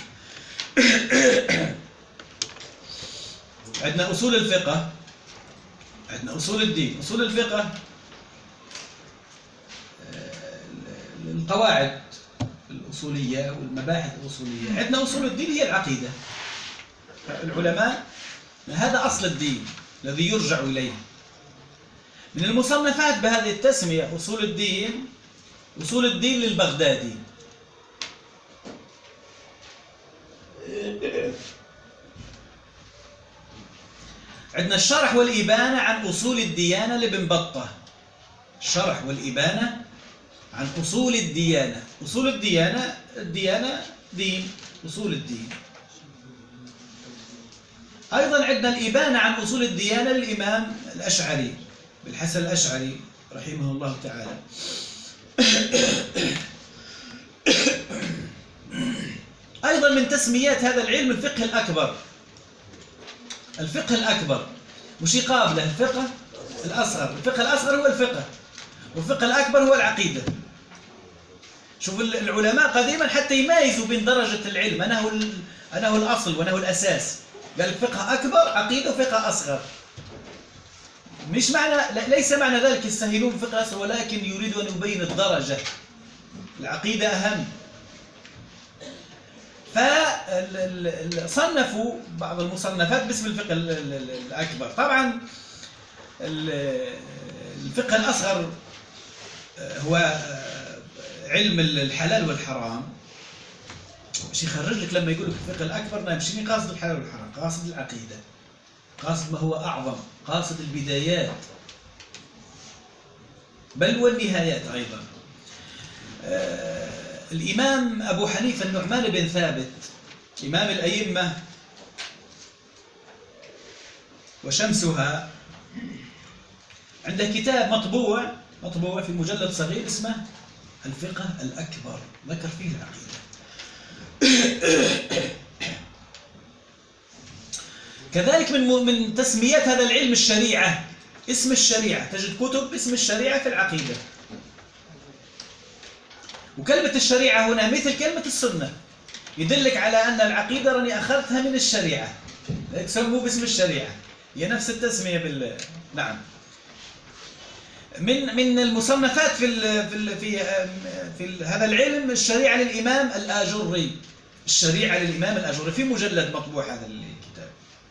عندنا أصول الفقه، عندنا أصول الدين. أصول الفقه القواعد الأصولية والمباحث الأصولية. عندنا أصول الدين هي العقيدة. العلماء هذا أصل الدين الذي يرجع إليه. من المصنفات بهذه التسمية أصول الدين، أصول الدين للبغدادي. عندنا الشرح والإبانة عن أصول الديانة لابن بطة. الشرح والإبانة عن أصول الديانة. أصول الديانة، الديانة دين، أصول الدين. أيضا عندنا الإبانة عن أصول الديانة للإمام الأشعري بالحسن الأشعري رحمه الله تعالى. أيضا من تسميات هذا العلم الفقه الأكبر. الفقه الأكبر مش يقابله الفقه الأصغر. الفقه الأصغر هو الفقه، والفقه الأكبر هو العقيدة. شوف العلماء قديما حتى يميزوا بين درجة العلم، أنا هو الأصل وأنا هو الأساس. قال فقه أكبر عقيدة وفقه أصغر. مش معنى، ليس معنى ذلك يستهينون بالفقه الأصغر، ولكن يريد أن يبين الدرجة. العقيدة أهم. فصنفوا بعض المصنفات باسم الفقه الأكبر. طبعا الفقه الأصغر هو علم الحلال والحرام. مش يخرج لك لما يقول لك الفقه الأكبر مش قاصد الحلال والحرام، قاصد العقيدة، قاصد ما هو أعظم، قاصد البدايات بل والنهايات أيضا. الإمام أبو حنيفة النعمان بن ثابت إمام الأئمة وشمسها عنده كتاب مطبوع في مجلد صغير اسمه الفقه الأكبر، ذكر فيه العقيدة. كذلك من تسميات هذا العلم الشريعة. اسم الشريعة، تجد كتب اسم الشريعة في العقيدة. وكلمة الشريعة هنا مثل كلمة السنة، يدلك على أن العقيدة راني أخذتها من الشريعة، سموه باسم الشريعة، هي نفس التسمية نعم. من المصنفات في هذا العلم الشريعة للإمام الآجري. الشريعة للإمام الآجري في مجلد مطبوع هذا الكتاب.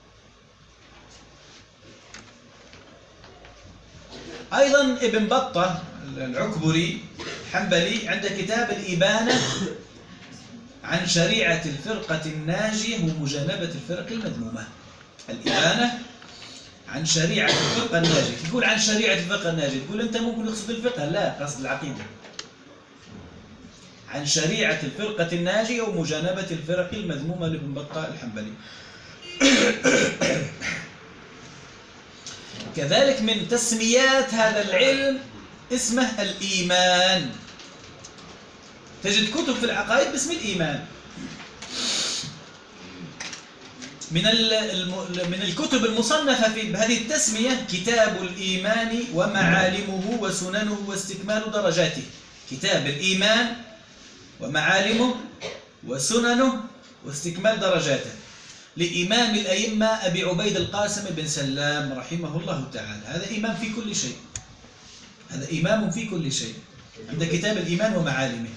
أيضا ابن بطة العكبري الحنبلي عنده كتاب الإبانة عن شريعة الفرقة الناجية ومجانبة الفرق المذمومة. الإبانة عن شريعة الفرقة الناجية. يقول عن شريعة الفرقة الناجية، تقول أنت ممكن يقصد الفقه، لا، قصد العقيدة. عن شريعة الفرقة الناجية ومجانبة الفرق المذمومة لابن بطة الحنبلي. كذلك من تسميات هذا العلم اسمه الإيمان. تجد كتب في العقائد باسم الإيمان. من الكتب المصنفة بهذه التسمية كتاب الإيمان ومعالمه وسننه واستكمال درجاته. كتاب الإيمان ومعالمه وسننه واستكمال درجاته لإمام الأئمة أبي عبيد القاسم بن سلام رحمه الله تعالى. هذا إمام في كل شيء، هذا إمام في كل شيء. عند كتاب الإيمان ومعالمه.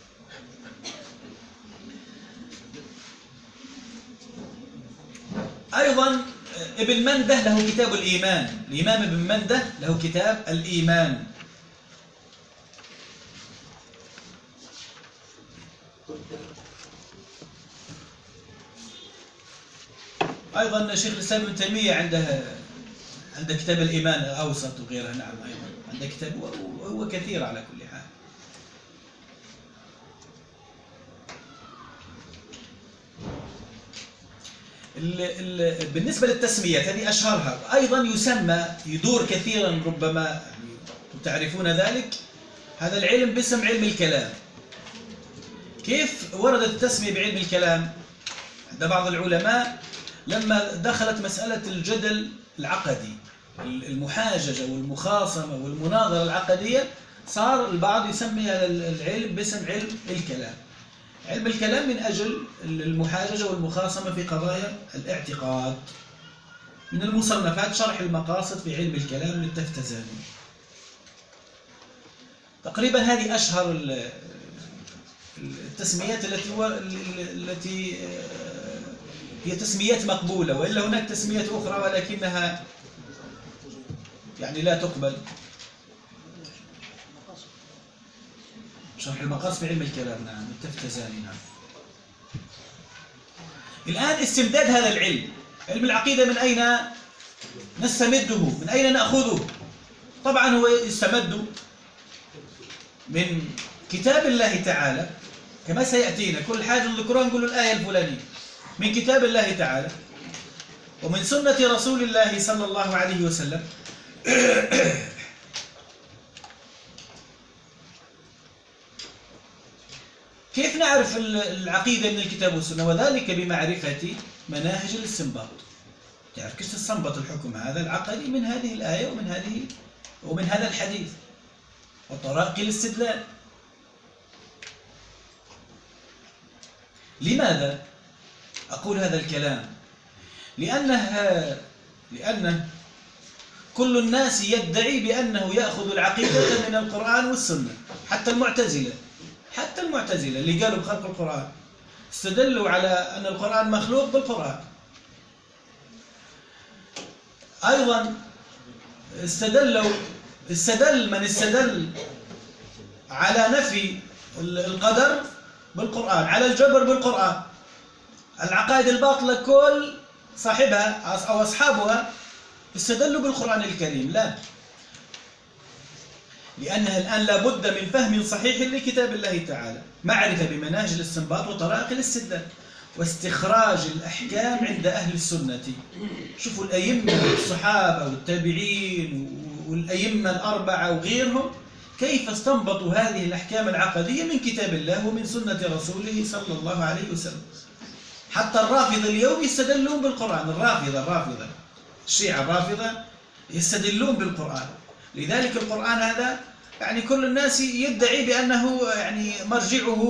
أيضا ابن منده له كتاب الإيمان. الإمام ابن منده له كتاب الإيمان. أيضا شيخ الإسلام ابن تيمية عنده كتاب الإيمان الأوسط وغيره. نعم أيضا عنده كتاب، وهو كثير على كل حال. بالنسبة للتسميات هذه أشهرها. أيضا يسمى، يدور كثيرا، ربما يعني تعرفون ذلك، هذا العلم باسم علم الكلام. كيف وردت التسمية بعلم الكلام؟ عند بعض العلماء لما دخلت مسألة الجدل العقدي، المحاججة والمخاصمة والمناظرة العقدية، صار البعض يسمي هذا العلم باسم علم الكلام. علم الكلام من أجل المحاججة والمخاصمة في قضايا الاعتقاد. من المصنفات شرح المقاصد في علم الكلام للتفتزاني. تقريبا هذه أشهر التسميات التي هي تسميات مقبولة، وإلا هناك تسميات أخرى ولكنها يعني لا تقبل. شرح المقاصد في علم الكلام، نعم، التفتزاني، نعم. الآن استمداد هذا العلم، علم العقيدة، من أين نستمده؟ من أين نأخذه؟ طبعا هو يستمد من كتاب الله تعالى، كما سيأتينا كل حاجة نذكرها نقول الآية الفلانية، من كتاب الله تعالى ومن سنة رسول الله صلى الله عليه وسلم. كيف نعرف العقيدة من الكتاب والسنة؟ وذلك بمعرفة مناهج الاستنباط. تعرف كيف تستنبط الحكم هذا العقدي من هذه الآية ومن هذا الحديث، وطرائق الاستدلال. لماذا أقول هذا الكلام؟ لأن كل الناس يدعي بأنه يأخذ العقيدة من القرآن والسنة، حتى المعتزلة اللي قالوا بخلق القرآن استدلوا على أن القرآن مخلوق بالقرآن. أيضا استدل من استدل على نفي القدر بالقرآن، على الجبر بالقرآن. العقائد الباطلة كل صاحبها أو أصحابها استدلوا بالقرآن الكريم. لا، لأنها الآن لابد من فهم صحيح لكتاب الله تعالى، معرفة بمناهج الاستنباط وطرائق الاستدلال، واستخراج الأحكام عند أهل السنة. شوفوا الأئمة الصحابة والتابعين والأئمة الأربعة وغيرهم كيف استنبطوا هذه الأحكام العقدية من كتاب الله ومن سنة رسوله صلى الله عليه وسلم. حتى الرافضة اليوم يستدلون بالقرآن، الرافضة الشيعة الرافضة يستدلون بالقرآن. لذلك القرآن هذا يعني كل الناس يدعي بأنه يعني مرجعه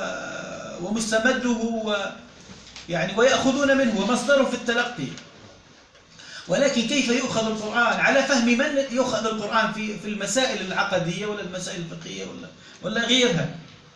ومستمده يعني ويأخذون منه ومصدره في التلقي. ولكن كيف يؤخذ القرآن؟ على فهم من يؤخذ القرآن في المسائل العقدية ولا المسائل الفقهية ولا غيرها.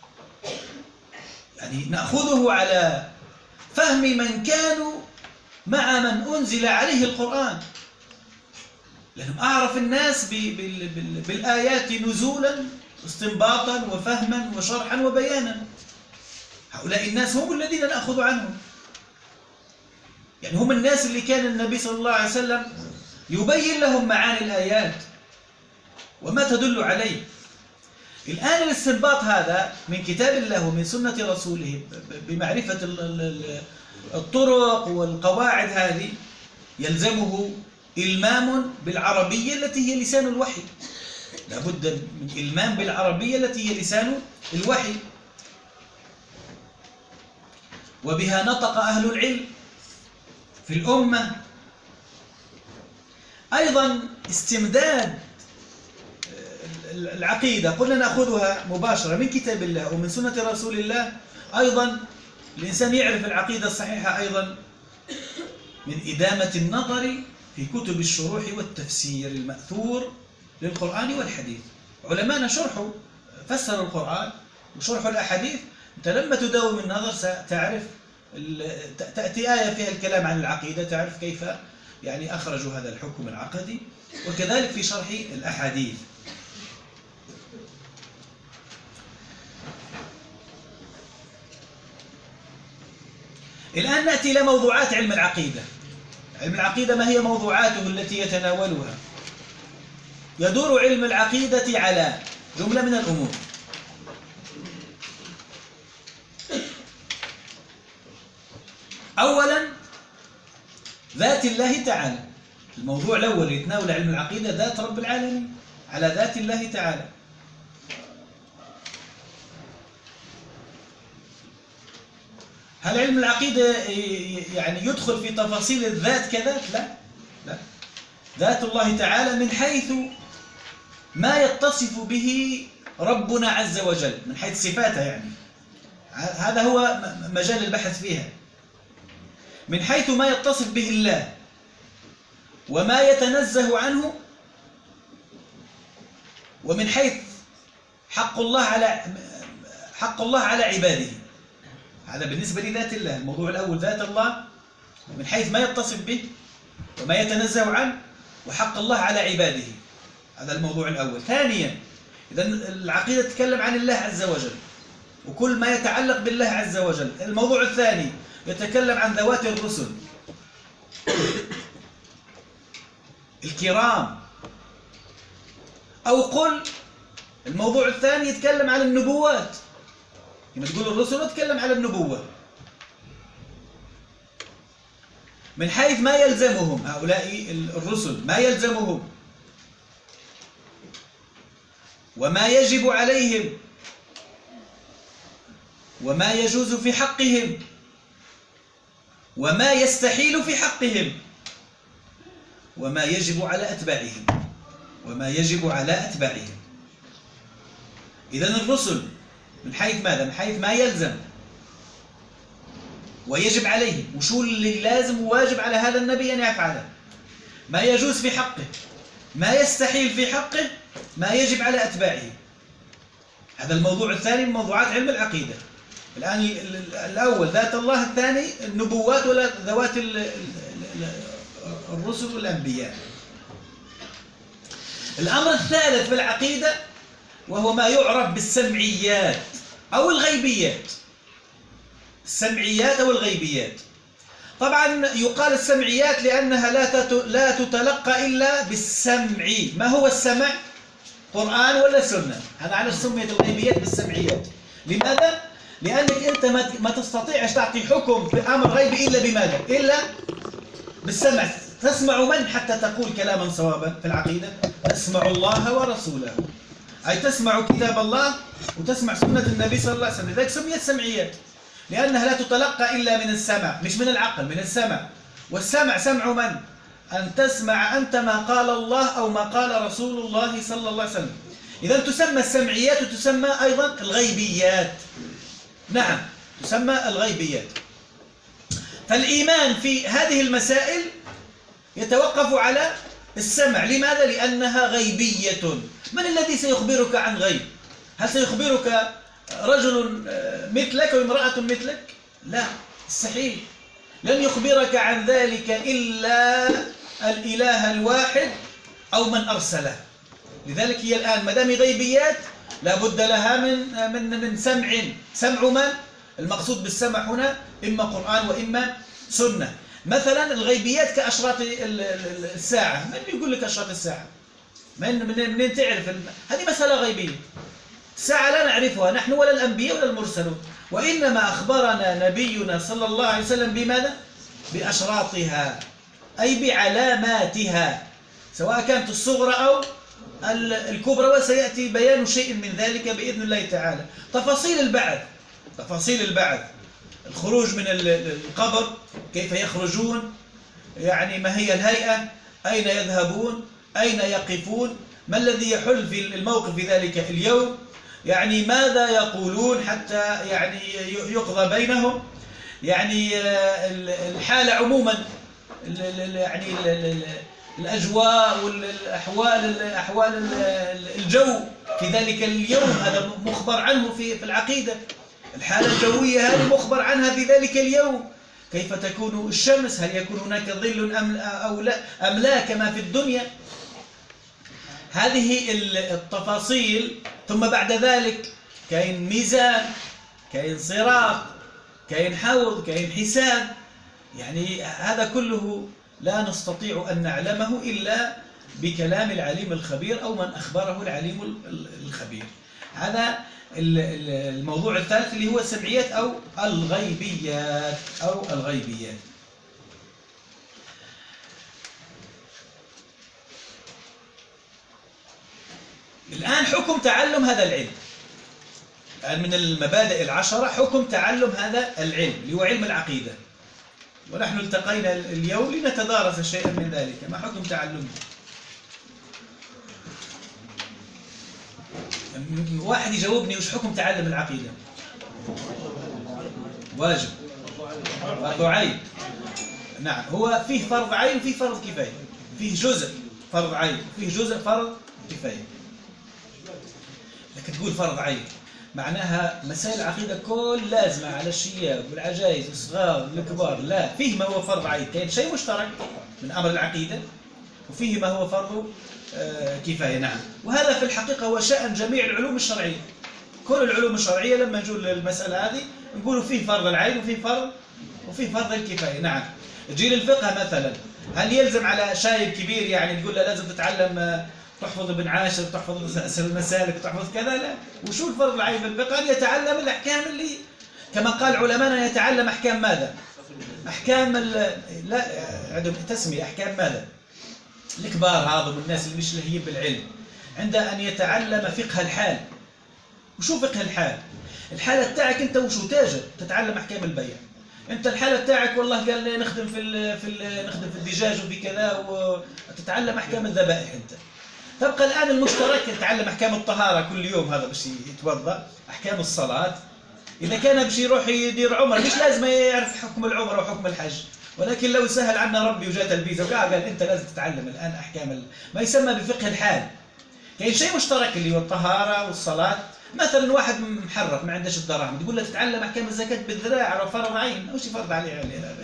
يعني نأخذه على فهم من كانوا مع من أنزل عليه القرآن، لأنهم أعرف الناس بالآيات نزولا استنباطا وفهما وشرحا وبيانا. هؤلاء الناس هم الذين نأخذ عنهم، يعني هم الناس اللي كان النبي صلى الله عليه وسلم يبين لهم معاني الآيات وما تدل عليه. الآن الاستنباط هذا من كتاب الله ومن سنة رسوله بمعرفة الطرق والقواعد هذه يلزمه إلمام بالعربية التي هي لسان الوحي. لابد من إلمام بالعربية التي هي لسان الوحي، وبها نطق أهل العلم في الأمة. أيضا استمداد العقيدة قلنا نأخذها مباشرة من كتاب الله ومن سنة رسول الله. أيضا الإنسان يعرف العقيدة الصحيحة أيضا من إدامة النظر في كتب الشروح والتفسير المأثور للقرآن والحديث. علماءنا شرحوا فسروا القرآن وشرحوا الأحاديث. أنت لما تداوم النظر ستعرف، تأتي آية فيها الكلام عن العقيدة تعرف كيف يعني أخرجوا هذا الحكم العقدي، وكذلك في شرح الأحاديث. الآن نأتي إلى موضوعات علم العقيدة. علم العقيدة ما هي موضوعاته التي يتناولها؟ يدور علم العقيدة على جملة من الأمور. أولا ذات الله تعالى. الموضوع الأول يتناول علم العقيدة ذات رب العالمين، على ذات الله تعالى. هل علم العقيدة يعني يدخل في تفاصيل الذات كذات؟ لا، لا. ذات الله تعالى من حيث ما يتصف به ربنا عز وجل من حيث صفاته، يعني هذا هو مجال البحث فيها. من حيث ما يتصف به الله وما يتنزه عنه، ومن حيث حق الله على عباده. هذا بالنسبة لذات الله. الموضوع الأول ذات الله من حيث ما يتصف به وما يتنزه عنه، وحق الله على عباده. هذا الموضوع الأول. ثانيا، إذا العقيدة تتكلم عن الله عز وجل وكل ما يتعلق بالله عز وجل. الموضوع الثاني يتكلم عن ذوات الرسل الكرام، أو قل الموضوع الثاني يتكلم عن النبوات. لما تقول الرسل يتكلم على النبوة من حيث ما يلزمهم هؤلاء الرسل، ما يلزمهم وما يجب عليهم وما يجوز في حقهم وما يستحيل في حقهم وما يجب على أتباعهم إذن الرسل من حيث ماذا؟ من حيث ما يلزم ويجب عليه، وشو اللي لازم وواجب على هذا النبي أن يفعله، ما يجوز في حقه، ما يستحيل في حقه، ما يجب على أتباعه. هذا الموضوع الثاني من موضوعات علم العقيدة. الآن الأول ذات الله، الثاني النبوات ولا ذوات الرسل والأنبياء. الأمر الثالث في العقيدة وهو ما يعرف بالسمعيات أو الغيبيات. السمعيات أو الغيبيات. طبعا يقال السمعيات لأنها لا تتلقى إلا بالسمع. ما هو السمع؟ قرآن ولا سنة؟ هذا على سميت الغيبيات بالسمعيات. لماذا؟ لأنك أنت ما تستطيعش تعطي حكم في أمر غيبي إلا بماذا؟ إلا بالسمع. تسمع من حتى تقول كلاما صوابا في العقيدة؟ تسمع الله ورسوله، أي تسمع كتاب الله وتسمع سنة النبي صلى الله عليه وسلم. لذلك سميت سمعيات لأنها لا تتلقى إلا من السمع، مش من العقل، من السمع. والسمع سمع من؟ أن تسمع أنت ما قال الله أو ما قال رسول الله صلى الله عليه وسلم. إذن تسمى السمعيات وتسمى أيضا الغيبيات. نعم، تسمى الغيبيات. فالإيمان في هذه المسائل يتوقف على السمع. لماذا؟ لأنها غيبية. من الذي سيخبرك عن غيب؟ هل سيخبرك رجل مثلك وامرأة مثلك؟ لا، مستحيل. لن يخبرك عن ذلك إلا الإله الواحد أو من أرسله. لذلك هي الآن ما دام غيبيات لابد لها من سمع. سمع من؟ المقصود بالسمع هنا إما قرآن وإما سنة. مثلا الغيبيات كأشراط الساعة. من يقول لك أشراط الساعة؟ منين تعرف؟ هذه مسألة غيبية. الساعة لا نعرفها نحن ولا الأنبياء ولا المرسلون، وإنما أخبرنا نبينا صلى الله عليه وسلم بماذا؟ بأشراطها، أي بعلاماتها، سواء كانت الصغرى أو الكبرى، وسيأتي بيان شيء من ذلك بإذن الله تعالى. تفاصيل البعث، الخروج من القبر، كيف يخرجون، يعني ما هي الهيئة، أين يذهبون، أين يقفون، ما الذي يحل في الموقف في ذلك اليوم، يعني ماذا يقولون حتى يعني يقضى بينهم، يعني الحالة عموما، يعني الأجواء والأحوال الجو في ذلك اليوم، هذا مخبر عنه في العقيدة. الحالة الجوية هذه مخبر عنها في ذلك اليوم. كيف تكون الشمس؟ هل يكون هناك ظل أم لا كما في الدنيا؟ هذه التفاصيل. ثم بعد ذلك كاين ميزان، كاين صراط، كاين حوض، كاين حساب. يعني هذا كله لا نستطيع أن نعلمه إلا بكلام العليم الخبير أو من أخبره العليم الخبير. هذا الموضوع الثالث اللي هو السمعيات أو الغيبيات. الآن حكم تعلم هذا العلم، الآن من المبادئ العشرة حكم تعلم هذا العلم اللي هو علم العقيدة، ونحن التقينا اليوم لنتدارس شيئا من ذلك. ما حكم تعلمه؟ واحد يجاوبني وش حكم تعلم العقيدة؟ واجب، فرض عين. نعم، هو فيه فرض عين وفيه فرض كفاية، فيه جزء فرض عين وفيه جزء فرض كفاية. لكن تقول فرض عين معناها مسائل العقيدة كل لازمة على الشياب والعجائز والصغار والكبار، لا، فيه ما هو فرض عين، كاين شيء مشترك من أمر العقيدة، وفيه ما هو فرض كفاية. نعم، وهذا في الحقيقة هو شأن جميع العلوم الشرعية. كل العلوم الشرعية لما نجول للمسألة هذه نقولوا فيه فرض العين وفيه فرض الكفاية. نعم، جيل الفقه مثلا، هل يلزم على شايب كبير يعني تقول له لازم تتعلم تحفظ ابن عاشر، تحفظ المسالك، تحفظ كذا؟ لا. وشو الفرض العين في الفقه؟ أن يتعلم الأحكام اللي كما قال علماءنا، يتعلم أحكام ماذا؟ أحكام لا عندهم تسمية، أحكام ماذا؟ الكبار هذا الناس اللي مش لهيين بالعلم، عند أن يتعلم فقه الحال. وشو فقه الحال؟ الحالة بتاعك أنت وشو تاجر، تتعلم أحكام البيع. أنت الحالة بتاعك والله قال لي نخدم نخدم في الدجاج وفي كذا، وتتعلم أحكام الذبائح. أنت تبقى الآن المشترك تتعلم أحكام الطهارة كل يوم، هذا باش يتوضأ، أحكام الصلاة. إذا كان باش يروح يدير عمر مش لازم يعرف حكم العمر وحكم الحج، ولكن لو سهل عنا ربي وجات الفيزا وقال أنت لازم تتعلم الآن أحكام ما يسمى بفقه الحال. كاين شيء مشترك اللي هو الطهارة والصلاة. مثلا واحد محرف ما عندهش الدراهم، تقول له تتعلم أحكام الزكاة بالذراع أو فرض عين، وش فرض عليه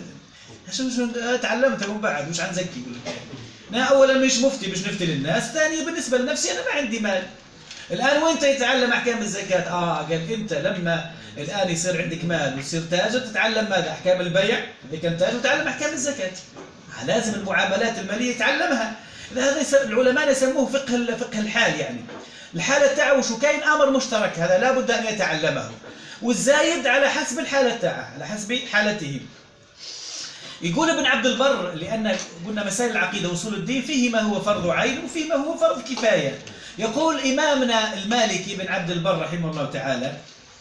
شو تعلمته ومن بعد مش عن زكي؟ يقول لك أنا أولا مش مفتي باش نفتي للناس، ثانيا بالنسبة لنفسي أنا ما عندي مال. الآن وأنت يتعلم أحكام الزكاة؟ قال أنت لما الآن يصير عندك مال وتصير تاجر تتعلم ماذا؟ أحكام البيع إذا كان تاجر، وتعلم أحكام الزكاة. لازم المعاملات المالية يتعلمها. هذا العلماء يسموه فقه الحال، يعني الحالة تاعه وشو كاين أمر مشترك، هذا لا بد أن يتعلمه، والزايد على حسب الحالة تاعه، على حسب حالته. يقول ابن عبد البر، لأن قلنا مسائل العقيدة وأصول الدين فيه ما هو فرض عين وفيه ما هو فرض كفاية. يقول إمامنا المالكي بن عبد البر رحمه الله تعالى،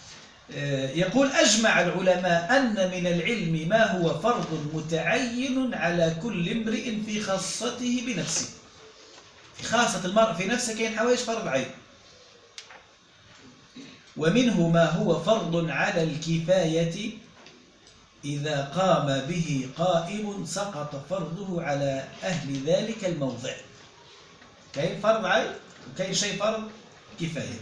يقول أجمع العلماء أن من العلم ما هو فرض متعين على كل امرئ في خاصته بنفسه. في خاصة المرء في نفسه كاين حوايج فرض عين، ومنه ما هو فرض على الكفاية إذا قام به قائم سقط فرضه على أهل ذلك الموضع. كاين فرض عين وكاين شيء فرض كفاية.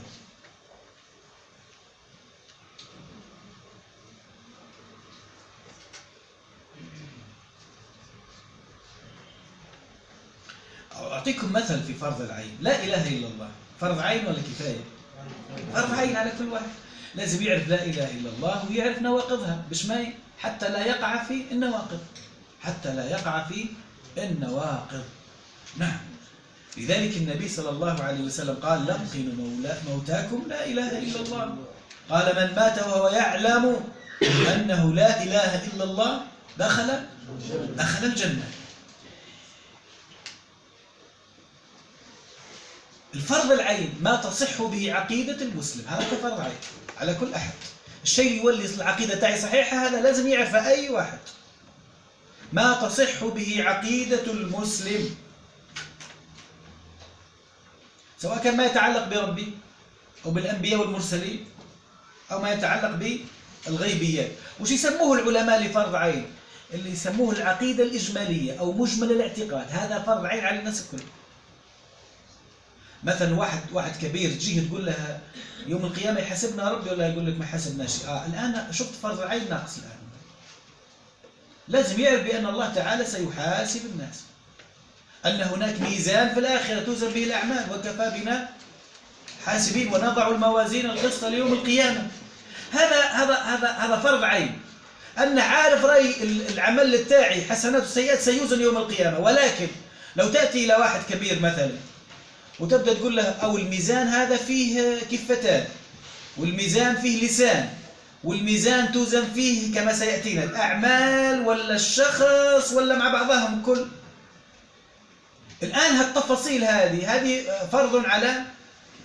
أعطيكم مثل في فرض العين. لا إله إلا الله فرض عين ولا كفاية؟ فرض عين على كل واحد، لازم يعرف لا إله إلا الله ويعرف نواقضها بشماي حتى لا يقع في النواقض، حتى لا يقع في النواقض. نعم، لذلك النبي صلى الله عليه وسلم قال لقنوا موتاكم لا إله إلا الله. قال من مات وهو يعلم أنه لا إله إلا الله دخل الجنة. الفرض العين ما تصح به عقيدة المسلم، هذا كفرض عين على كل أحد. الشيء اللي يولي العقيدة تاعي صحيحة هذا لازم يعرف أي واحد. ما تصح به عقيدة المسلم، سواء كان ما يتعلق بربي أو بالأنبياء والمرسلين أو ما يتعلق بالغيبيات. وش يسموه العلماء لفرض عين؟ اللي يسموه العقيدة الإجمالية أو مجمل الاعتقاد، هذا فرض عين على الناس الكل. مثلا واحد كبير تجيه تقول له يوم القيامة يحاسبنا ربي ولا يقول لك ما حاسبناش؟ الآن شفت فرض العين ناقص. الآن لازم يعرف بأن الله تعالى سيحاسب الناس، أن هناك ميزان في الآخرة توزن به الأعمال، وكفى بنا حاسبين ونضع الموازين القسط ليوم القيامة. هذا فرض عين، أن عارف رأي العمل التاعي حسنات وسيئات سيوزن يوم القيامة. ولكن لو تأتي إلى واحد كبير مثلا وتبدأ تقول له أو الميزان هذا فيه كفتان، والميزان فيه لسان، والميزان توزن فيه كما سيأتينا الأعمال ولا الشخص ولا مع بعضهم كل. الآن هالتفاصيل هذه فرض على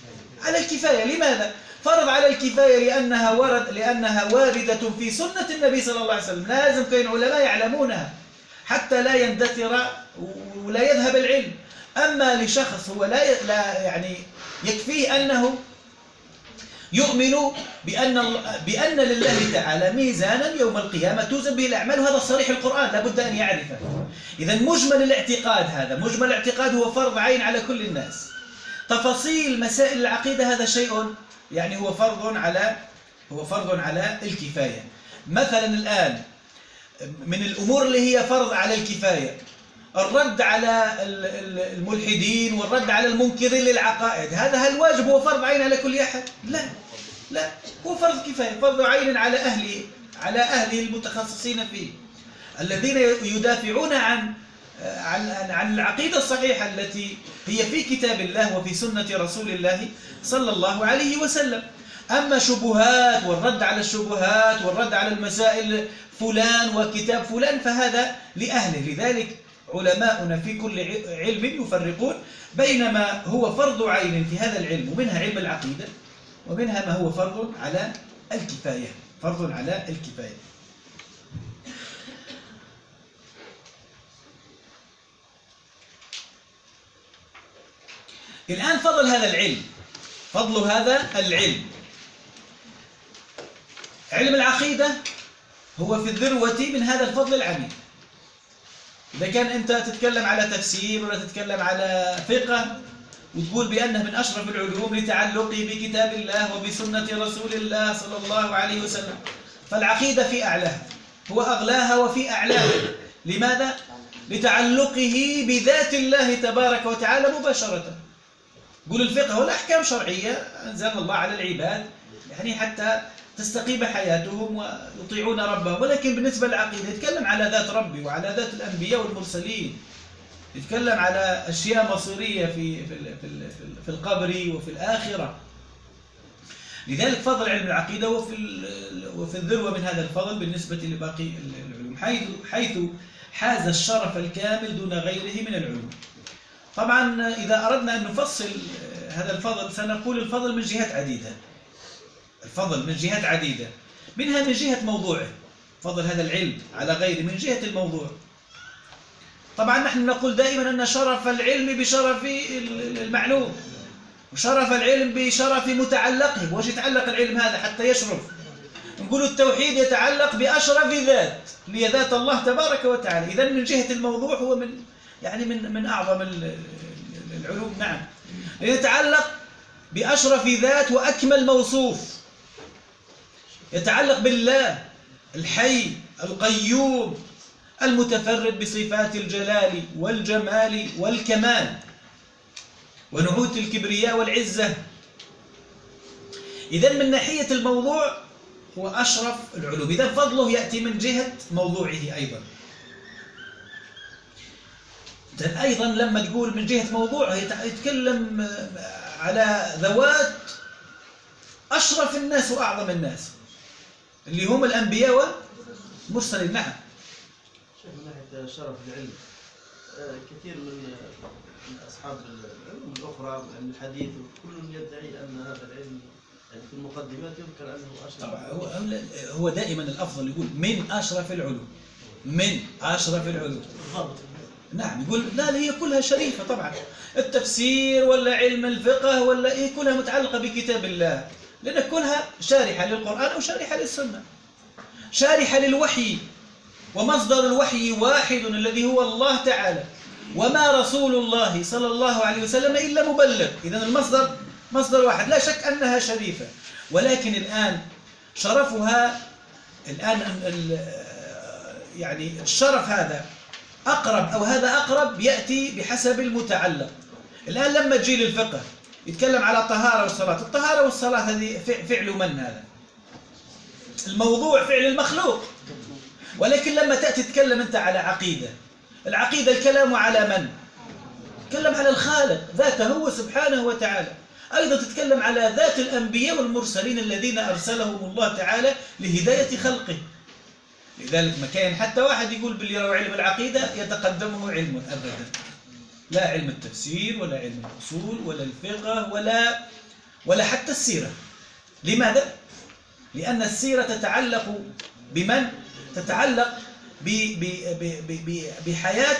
على الكفاية. لماذا؟ فرض على الكفاية لأنها واردة في سنة النبي صلى الله عليه وسلم، لازم كاين علماء يعلمونها حتى لا يندثر ولا يذهب العلم. أما لشخص هو لا يعني يكفيه أنه يؤمن بأن لله تعالى ميزانا يوم القيامة توزن به الأعمال، وهذا صريح القرآن لابد أن يعرفه. إذا مجمل الاعتقاد، هذا مجمل الاعتقاد هو فرض عين على كل الناس. تفاصيل مسائل العقيدة هذا شيء يعني هو فرض على الكفاية. مثلا الآن من الأمور اللي هي فرض على الكفاية الرد على الملحدين والرد على المنكرين للعقائد. هل واجب هو فرض عين على كل أحد؟ لا، هو فرض كفاية، فرض عين على أهله المتخصصين فيه، الذين يدافعون عن العقيدة الصحيحة التي هي في كتاب الله وفي سنة رسول الله صلى الله عليه وسلم. أما شبهات والرد على الشبهات والرد على المسائل فلان وكتاب فلان فهذا لأهله. لذلك علماؤنا في كل علم يفرقون بين ما هو فرض عين في هذا العلم، ومنها علم العقيدة، ومنها ما هو فرض على الكفاية. الآن فضل هذا العلم، علم العقيدة هو في الذروة من هذا الفضل العميم. إذا كان أنت تتكلم على تفسير ولا تتكلم على فقه وتقول بأنه من أشرف العلوم لتعلقه بكتاب الله وبسنة رسول الله صلى الله عليه وسلم، فالعقيدة في أعلاها، هو أغلاها وفي أعلاها. لماذا؟ لتعلقه بذات الله تبارك وتعالى مباشرة. قول الفقه والأحكام شرعية أنزل الله على العباد يعني حتى تستقيم حياتهم ويطيعون ربهم، ولكن بالنسبة للعقيدة يتكلم على ذات ربي وعلى ذات الأنبياء والمرسلين، يتكلم على أشياء مصيرية في القبر وفي الآخرة. لذلك فضل علم العقيدة وفي الذروة من هذا الفضل بالنسبة لباقي العلوم، حيث حاز الشرف الكامل دون غيره من العلوم. طبعا إذا أردنا أن نفصل هذا الفضل سنقول الفضل من جهات عديدة، منها من جهة موضوعه، فضل هذا العلم على غيره من جهة الموضوع. طبعا نحن نقول دائما أن شرف العلم بشرف المعلوم، وشرف العلم بشرف متعلقه. وش يتعلق العلم هذا حتى يشرف؟ نقول التوحيد يتعلق بأشرف ذات، هي ذات الله تبارك وتعالى. إذن من جهة الموضوع هو من أعظم العلوم. نعم، يتعلق بأشرف ذات وأكمل موصوف، يتعلق بالله الحي القيوم المتفرد بصفات الجلال والجمال والكمال ونعوت الكبرياء والعزة. إذن من ناحية الموضوع هو أشرف العلوم، إذن فضله يأتي من جهة موضوعه أيضا. أيضا لما تقول من جهة موضوعه يتكلم على ذوات أشرف الناس وأعظم الناس اللي هم الأنبياء والمرسلين. نعم. من ناحية شرف العلم كثير من أصحاب العلوم الأخرى من الحديث كل يدعي أن هذا العلم يعني في المقدمات يذكر أنه أشرف. طبعا هو دائما الأفضل يقول من أشرف العلوم، من أشرف العلوم. نعم، يقول لا هي كلها شريفة. طبعا التفسير ولا علم الفقه ولا كلها متعلقة بكتاب الله، لأن كلها شارحة للقرآن وشارحة للسنة، شارحة للوحي، ومصدر الوحي واحد الذي هو الله تعالى، وما رسول الله صلى الله عليه وسلم إلا مبلغ. إذن المصدر مصدر واحد، لا شك أنها شريفة. ولكن الآن شرفها يعني الشرف هذا أقرب أو هذا أقرب يأتي بحسب المتعلق. الآن لما تجي للفقه يتكلم على الطهارة والصلاة، الطهارة والصلاة هذه فعل من هذا؟ الموضوع فعل المخلوق. ولكن لما تأتي تتكلم أنت على عقيدة، العقيدة الكلام على من؟ تتكلم على الخالق ذاته هو سبحانه وتعالى. أيضا تتكلم على ذات الأنبياء والمرسلين الذين أرسلهم الله تعالى لهداية خلقه. لذلك ما كان حتى واحد يقول باللي روى علم العقيدة يتقدمه علم أبدا، لا علم التفسير ولا علم الأصول ولا الفقه ولا حتى السيرة. لماذا؟ لأن السيرة تتعلق بمن؟ تتعلق بحياة،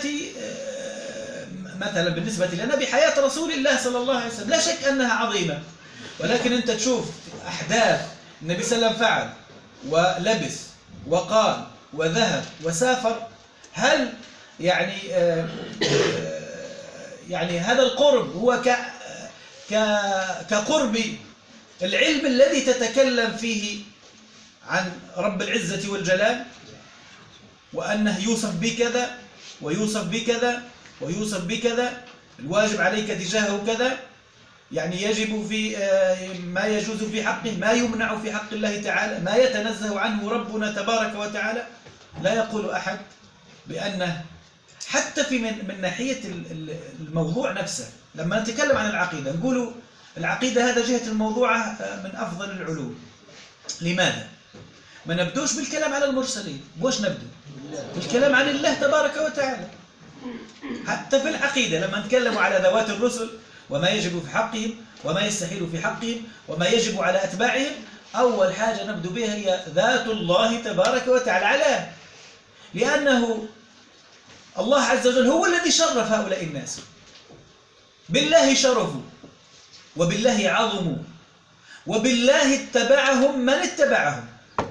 مثلا بالنسبة لنا بحياة رسول الله صلى الله عليه وسلم. لا شك أنها عظيمة، ولكن أنت تشوف أحداث النبي صلى الله عليه وسلم فعل ولبس وقال وذهب وسافر، هل يعني هذا القرب هو كقرب العلم الذي تتكلم فيه عن رب العزة والجلال، وأنه يوصف بكذا ويوصف بكذا ويوصف بكذا، الواجب عليك تجاهه كذا، يعني يجب في ما يجوز في حقه، ما يمنع في حق الله تعالى، ما يتنزه عنه ربنا تبارك وتعالى. لا يقول أحد بأنه حتى من ناحية الموضوع نفسه. لما نتكلم عن العقيدة نقول العقيدة هذا جهة الموضوع من أفضل العلوم. لماذا؟ ما نبدوش بالكلام على المرسلين، واش نبدو؟ بالكلام عن الله تبارك وتعالى. حتى في العقيدة لما نتكلم على ذوات الرسل وما يجب في حقهم وما يستحيل في حقهم وما يجب على أتباعهم، أول حاجة نبدو بها هي ذات الله تبارك وتعالى. علاه؟ لأنه الله عز وجل هو الذي شرف هؤلاء الناس، بالله شرفوا وبالله عظموا وبالله اتبعهم من اتبعهم.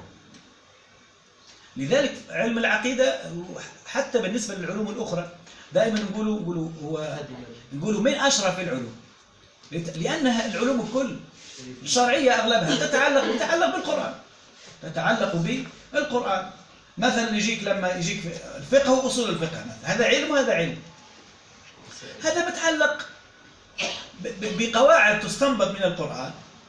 لذلك علم العقيدة حتى بالنسبة للعلوم الأخرى دائما نقولوا من أشرف العلوم، لأنها العلوم الكل الشرعية أغلبها تتعلق بالقرآن، تتعلق بالقرآن. مثلا لما يجيك الفقه وأصول الفقه، هذا علم وهذا علم، هذا متعلق بقواعد تستنبط من القرآن،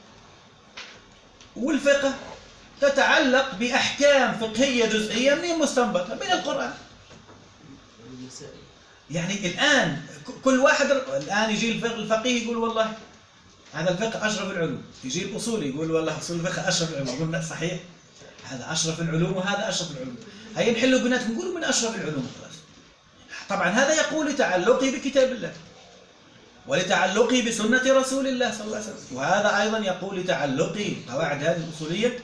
والفقه تتعلق بأحكام فقهية جزئية من مستنبطة من القرآن. يعني الآن كل واحد الآن يجي الفقيه يقول والله هذا الفقه أشرف العلوم، يجي الأصولي يقول والله أصول الفقه أشرف العلوم، قلنا صحيح هذا أشرف العلوم وهذا أشرف العلوم، هيا نحلوا بيناتهم نقولوا من أشرف العلوم خلاص. طبعا هذا يقول لتعلقه بكتاب الله ولتعلقه بسنة رسول الله صلى الله عليه وسلم، وهذا أيضا يقول لتعلقه قواعد هذه الأصولية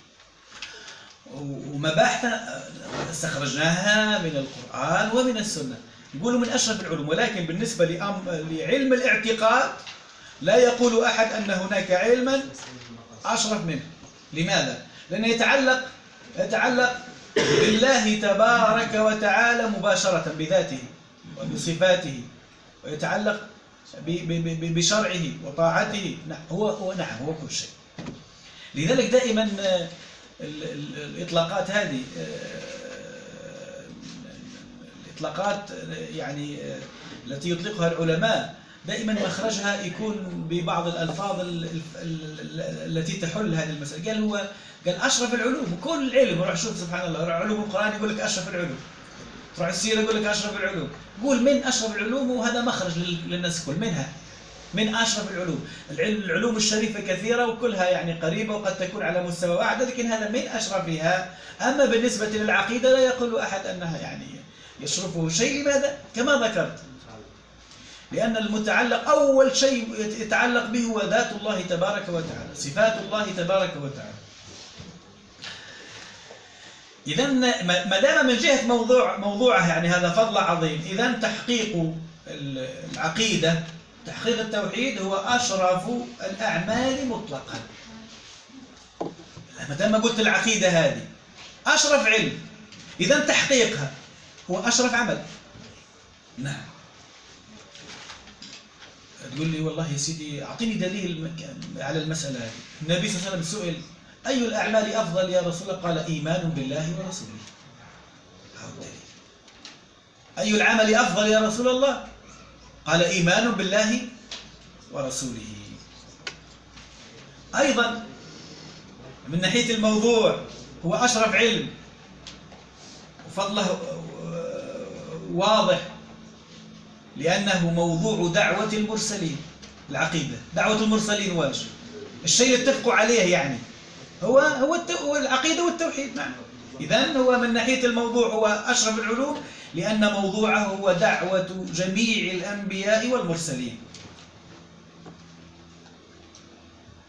ومباحث استخرجناها من القرآن ومن السنة، نقولوا من أشرف العلوم. ولكن بالنسبة لعلم الاعتقاد لا يقول أحد أن هناك علما أشرف منه. لماذا؟ لأنه يتعلق بالله تبارك وتعالى مباشرة بذاته وبصفاته، ويتعلق بشرعه وطاعته. هو كل شيء. لذلك دائما الإطلاقات هذه الإطلاقات يعني التي يطلقها العلماء دائما مخرجها يكون ببعض الألفاظ التي تحل هذه المسألة. قال أشرف العلوم، كل علم. روح شوف سبحان الله، روح علوم القرآن يقول لك أشرف العلوم، روح السيرة يقول لك أشرف العلوم، قول من أشرف العلوم، وهذا مخرج للناس كل منها من أشرف العلوم. العلوم الشريفة كثيرة وكلها يعني قريبة وقد تكون على مستوى واحد، لكن هذا من أشرفها. أما بالنسبة للعقيدة لا يقول أحد أنها يعني يشرفه شيء. لماذا؟ كما ذكرت، لأن المتعلق أول شيء يتعلق به هو ذات الله تبارك وتعالى، صفات الله تبارك وتعالى. إذا ما دام من جهة موضوعه يعني هذا فضل عظيم، إذا تحقيق العقيدة، تحقيق التوحيد هو أشرف الأعمال مطلقا. ما دام قلت العقيدة هذه أشرف علم، إذا تحقيقها هو أشرف عمل. نعم. تقول لي والله يا سيدي أعطيني دليل على المسألة هذه. النبي صلى الله عليه وسلم سئل أي الأعمال أفضل يا رسول الله؟ قال إيمان بالله ورسوله. أي العمل أفضل يا رسول الله؟ قال إيمان بالله ورسوله. أيضا من ناحية الموضوع هو أشرف علم وفضله واضح، لأنه موضوع دعوة المرسلين. العقيدة دعوة المرسلين واجب، الشيء اللي اتفقوا عليه يعني هو العقيدة والتوحيد. نعم. إذن هو من ناحية الموضوع هو أشرف العلوم، لأن موضوعه هو دعوة جميع الأنبياء والمرسلين.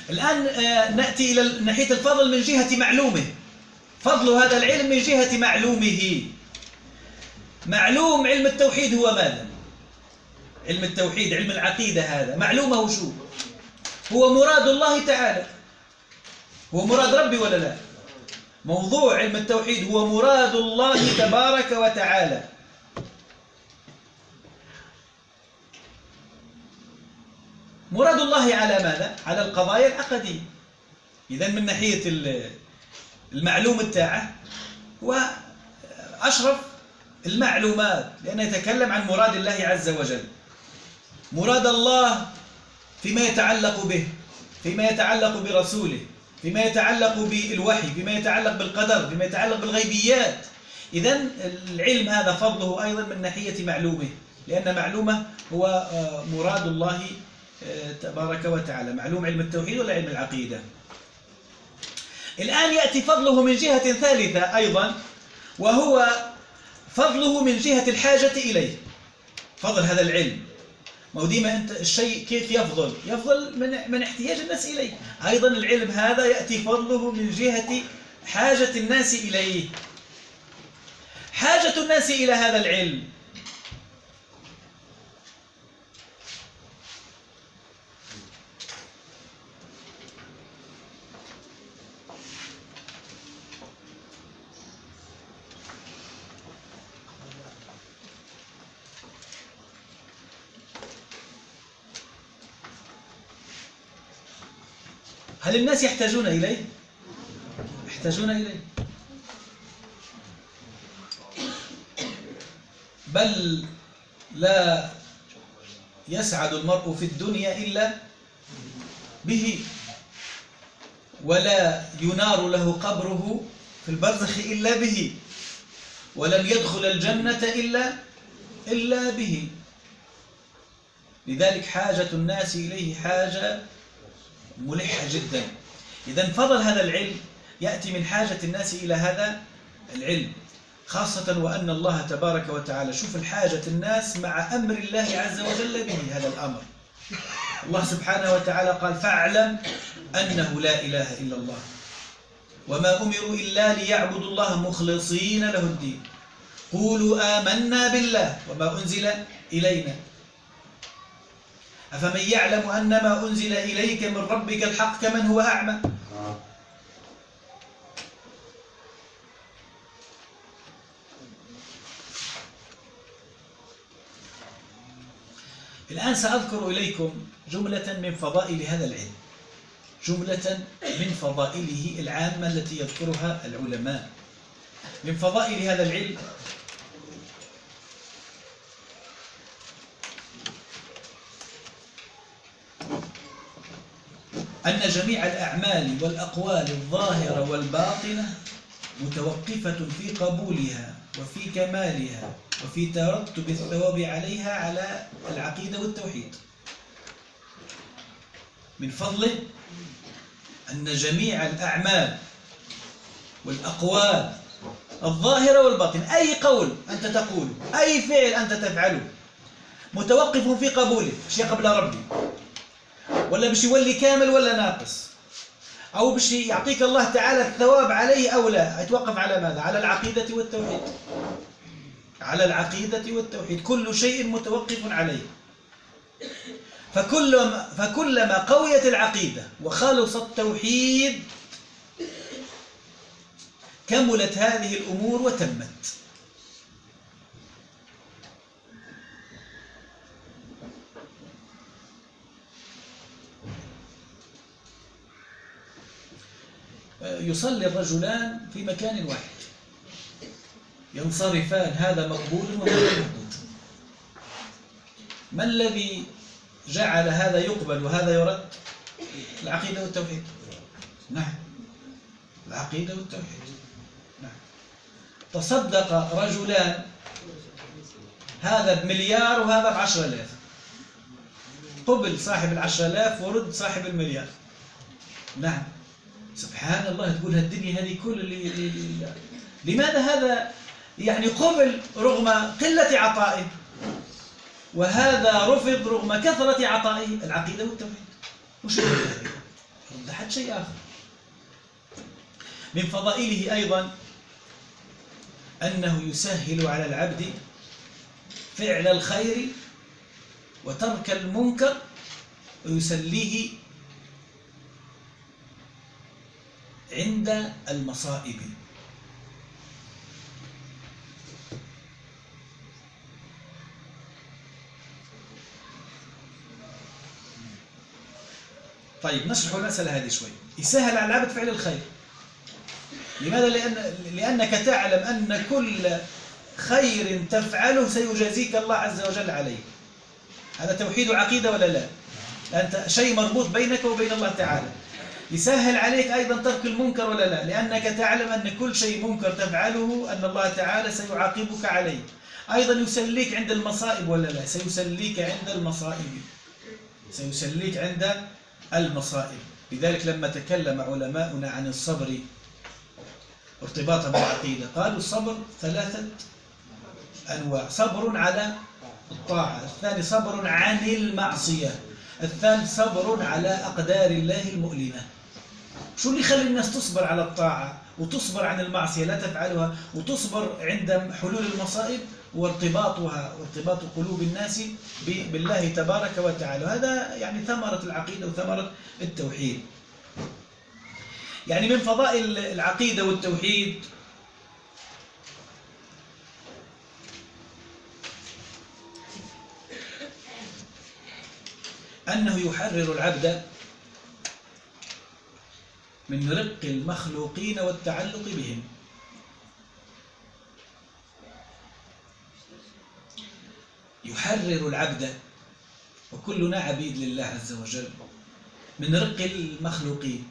الآن نأتي إلى ناحية الفضل من جهة معلومه. فضل هذا العلم من جهة معلومه. معلوم علم التوحيد هو ماذا؟ علم التوحيد، علم العقيدة، هذا معلومه شو؟ هو مراد الله تعالى. هو مراد ربي ولا لا؟ موضوع علم التوحيد هو مراد الله تبارك وتعالى. مراد الله على ماذا؟ على القضايا العقدية. إذن من ناحية المعلوم التاعة هو أشرف المعلومات، لأنه يتكلم عن مراد الله عز وجل. مراد الله فيما يتعلق به، فيما يتعلق برسوله، فيما يتعلق بالوحي، فيما يتعلق بالقدر، فيما يتعلق بالغيبيات. إذن العلم هذا فضله أيضا من ناحية معلومه، لأن معلومه هو مراد الله تبارك وتعالى. معلوم علم التوحيد ولا علم العقيدة؟ الآن يأتي فضله من جهة ثالثة أيضا، وهو فضله من جهة الحاجة إليه. فضل هذا العلم، ما هو ديما أنت الشيء كيف يفضل؟ يفضل من احتياج الناس إليه. أيضا العلم هذا يأتي فضله من جهة حاجة الناس إليه. حاجة الناس إلى هذا العلم هل الناس يحتاجون إليه؟ يحتاجون إليه، بل لا يسعد المرء في الدنيا إلا به، ولا ينار له قبره في البرزخ إلا به، ولن يدخل الجنة إلا به. لذلك حاجة الناس إليه حاجة ملحة جدا. إذن فضل هذا العلم يأتي من حاجة الناس إلى هذا العلم، خاصة وأن الله تبارك وتعالى، شوف الحاجة الناس مع أمر الله عز وجل به هذا الأمر. الله سبحانه وتعالى قال: فاعلم أنه لا إله إلا الله وما أمروا إلا ليعبدوا الله مخلصين له الدين قولوا آمنا بالله وما أنزل إلينا أفمن يعلم أن ما أنزل إليك من ربك الحق كمن هو أعمى. الآن سأذكر إليكم جملة من فضائل هذا العلم، جملة من فضائله العامة التي يذكرها العلماء. من فضائل هذا العلم أن جميع الأعمال والأقوال الظاهرة والباطنة متوقفة في قبولها وفي كمالها وفي ترتب الثواب عليها على العقيدة والتوحيد. من فضله أن جميع الأعمال والأقوال الظاهرة والباطنة، أي قول أنت تقوله، أي فعل أنت تفعله، متوقف في قبوله. شيء قبل ربي، ولا بش يولي كامل ولا ناقص، أو بش يعطيك الله تعالى الثواب عليه أو لا، يتوقف على ماذا؟ على العقيدة والتوحيد. على العقيدة والتوحيد، كل شيء متوقف عليه. فكلما قويت العقيدة وخلص التوحيد كملت هذه الأمور وتمت. يصلي الرجلان في مكان واحد، ينصرفان، هذا مقبول وهذا مردود. ما الذي جعل هذا يقبل وهذا يرد؟ العقيدة والتوحيد. نعم، العقيدة والتوحيد. نعم. تصدق رجلان، هذا بمليار وهذا ب10,000، قبل صاحب ال10,000 ورد صاحب المليار. نعم، سبحان الله. تقول هالدنيا هذه كل لماذا هذا يعني قبل رغم قلة عطائه، وهذا رفض رغم كثرة عطائه؟ العقيدة والتوحيد. وش رجحت شيء آخر. من فضائله أيضا أنه يسهل على العبد فعل الخير وترك المنكر ويسليه عند المصائب. طيب نشرح المسألة هذه شوي. يسهل على العبد فعل الخير. لماذا؟ لأنك تعلم أن كل خير تفعله سيجازيك الله عز وجل عليه. هذا توحيد عقيدة ولا لا؟ أنت شيء مربوط بينك وبين الله تعالى. يسهل عليك أيضا ترك المنكر ولا لا؟ لأنك تعلم أن كل شيء منكر تفعله أن الله تعالى سيعاقبك عليه. أيضا يسليك عند المصائب ولا لا؟ سيسليك عند المصائب. سيسليك عند المصائب. لذلك لما تكلم علماؤنا عن الصبر ارتباطا بالعقيدة قالوا الصبر 3 أنواع: صبر على الطاعة، الثاني صبر عن المعصية، الثالث صبر على أقدار الله المؤلمة. شو اللي يخلي الناس تصبر على الطاعة وتصبر عن المعصية لا تفعلها وتصبر عند حلول المصائب؟ وارتباط قلوب الناس بالله تبارك وتعالى. هذا يعني ثمرة العقيدة وثمرة التوحيد. يعني من فضائل العقيدة والتوحيد أنه يحرر العبد من رق المخلوقين والتعلق بهم. يحرر العبد، وكلنا عبيد لله عز وجل، من رق المخلوقين.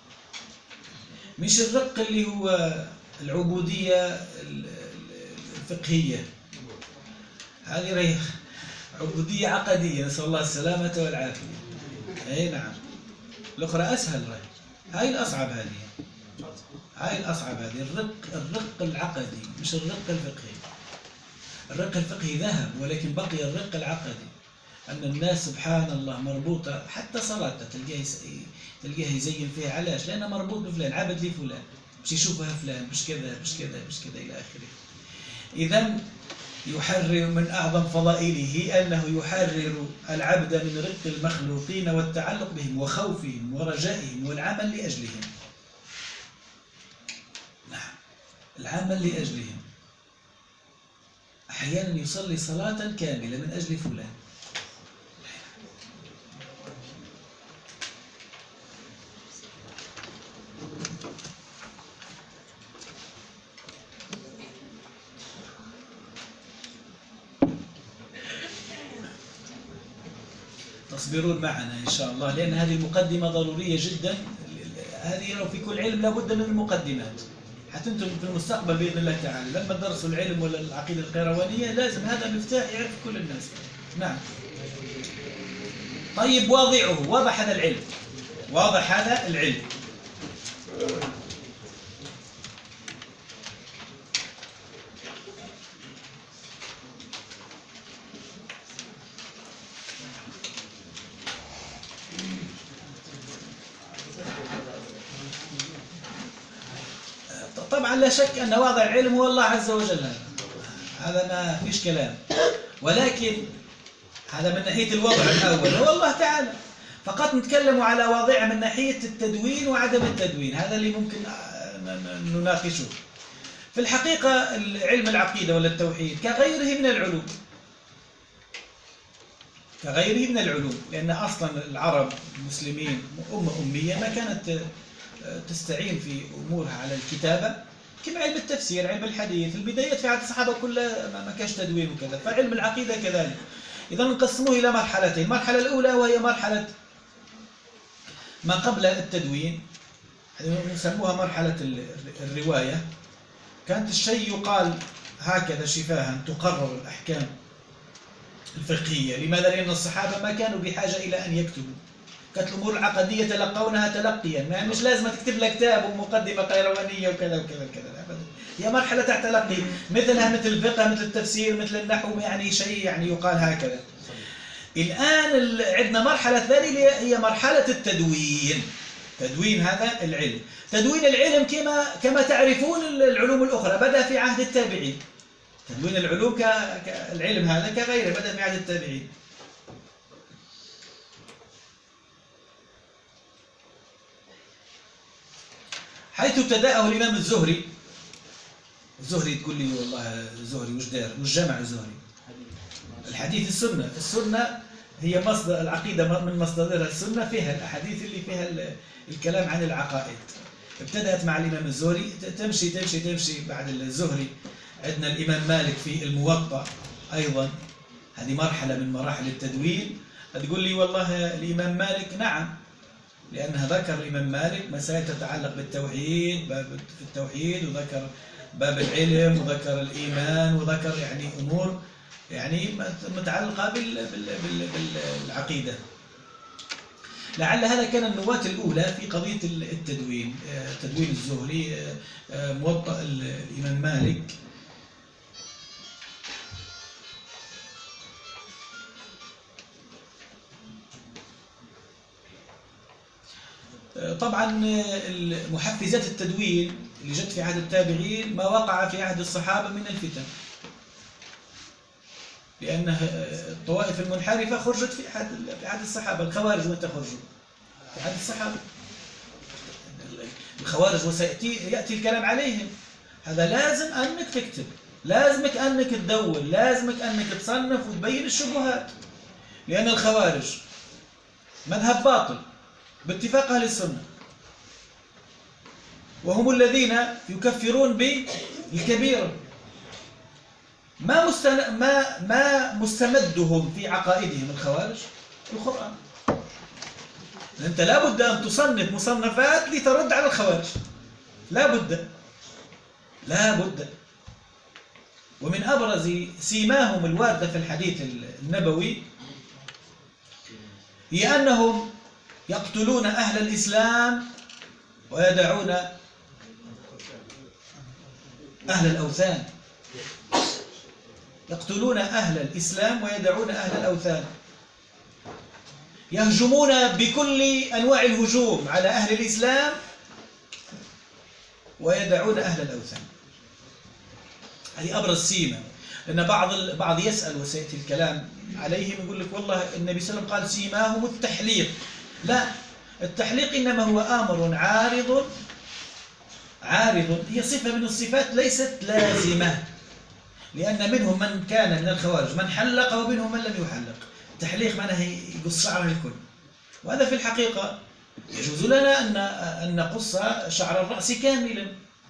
مش الرق اللي هو العبودية الفقهية، هذه عبودية عقدية، نسأل الله السلامة والعافية. أي نعم، الأخرى أسهل، هاي الأصعب. هاي الأصعب. هذه الرق العقدي مش الرق الفقهي. الرق الفقهي ذهب، ولكن بقي الرق العقدي. أن الناس سبحان الله مربوطة، حتى صلاتها تلقاها يزين فيها. علاش؟ لأنها مربوط بفلان، عبد لي فلان، مش يشوفها فلان، مش كذا مش كذا مش كذا إلى آخره. إذا يحرر، من أعظم فضائله أنه يحرر العبد من رق المخلوقين والتعلق بهم وخوفهم ورجائهم والعمل لأجلهم. نعم، العمل لأجلهم. أحيانا يصلي صلاة كاملة من أجل فلان. تصبرون معنا إن شاء الله، لأن هذه المقدمة ضرورية جدا. هذه في كل علم لابد من المقدمات، حتى أنتم في المستقبل بإذن الله تعالى لما تدرسوا العلم ولا العقيدة القيروانية لازم هذا مفتاح يعرف كل الناس. نعم. طيب، واضح هذا العلم، واضح هذا العلم. طبعا لا شك أن واضع العلم هو الله عز وجل، هذا ما فيش كلام. ولكن هذا من ناحية الوضع الأول هو الله تعالى. فقط نتكلم على واضعه من ناحية التدوين وعدم التدوين، هذا اللي ممكن نناقشه. في الحقيقة علم العقيدة ولا التوحيد كغيره من العلوم، كغيره من العلوم، لأن أصلا العرب المسلمين أمية ما كانت تستعين في أمورها على الكتابة كما علم التفسير، علم الحديث. البدايات في عهد الصحابة كلها ما كانش تدوين وكذا. فعلم العقيدة كذلك. إذا نقسموه إلى مرحلتين. المرحلة الأولى وهي مرحلة ما قبل التدوين، نسموها مرحلة الرواية. كانت الشيء يقال هكذا شفاها، تقرر الأحكام الفقهية. لماذا؟ لأن الصحابة ما كانوا بحاجة إلى أن يكتبوا، كانت الأمور العقدية تلقونها تلقيا، يعني مش لازم تكتب لك كتاب ومقدمة قيروانية وكذا وكذا وكذا أبدا. هي مرحلة تحت تلقي، مثلها مثل الفقه، مثل التفسير، مثل النحو، يعني شيء يعني يقال هكذا. الآن عندنا مرحلة ثانية هي مرحلة التدوين. تدوين هذا العلم. تدوين العلم كما تعرفون العلوم الأخرى بدأ في عهد التابعين. تدوين العلوم كالعلم هذا كغيره بدأ في عهد التابعين. حيث ابتدأه الإمام الزهري. الزهري تقول لي والله الزهري وش دار وش جمع الزهري؟ الحديث السنة. السنة هي مصدر العقيدة، من مصدرها السنة فيها الأحاديث اللي فيها الكلام عن العقائد. ابتدأت مع الإمام الزهري، تمشي تمشي تمشي. بعد الزهري عندنا الإمام مالك في الموطأ أيضا، هذه مرحلة من مراحل التدوين. تقول لي والله الإمام مالك، نعم، لأنها ذكر الإمام مالك مسائل تتعلق بالتوحيد، باب التوحيد، وذكر باب العلم، وذكر الإيمان، وذكر يعني أمور يعني متعلقة بالعقيدة. لعل هذا كان النواة الأولى في قضية التدوين. تدوين الزهري، موطأ الإمام مالك. طبعا محفزات التدوين اللي جت في عهد التابعين ما وقع في عهد الصحابة من الفتن، لأن الطوائف المنحرفة خرجت في عهد الصحابة. الخوارج متى خرجوا؟ في عهد الصحابة. الخوارج وسيأتي الكلام عليهم. هذا لازم أنك تكتب، لازمك أنك تدون، لازمك أنك تصنف وتبين الشبهات، لأن الخوارج مذهب باطل باتفاق أهل السنة، وهم الذين يكفرون بالكبيرة. ما مستمدهم في عقائدهم الخوارج؟ القرآن. أنت لابد أن تصنف مصنفات لترد على الخوارج، لابد. ومن أبرز سيماهم الواردة في الحديث النبوي هي أنهم يقتلون أهل الإسلام ويدعون أهل الأوثان. يقتلون أهل الإسلام ويدعون أهل الأوثان. يهجمون بكل أنواع الهجوم على أهل الإسلام ويدعون أهل الأوثان. هذه أبرز سيمة. لأن بعض يسأل وسيأتي الكلام عليهم، يقول لك والله النبي صلى الله عليه وسلم قال سيماهم التحليق. لا، التحليق إنما هو أمر عارض، هي صفة من الصفات ليست لازمة، لأن منهم من كان من الخوارج من حلق ومنهم من لم يحلق. التحليق معناه يقص شعره الكل، وهذا في الحقيقة يجوز لنا أن نقص شعر الرأس كاملا،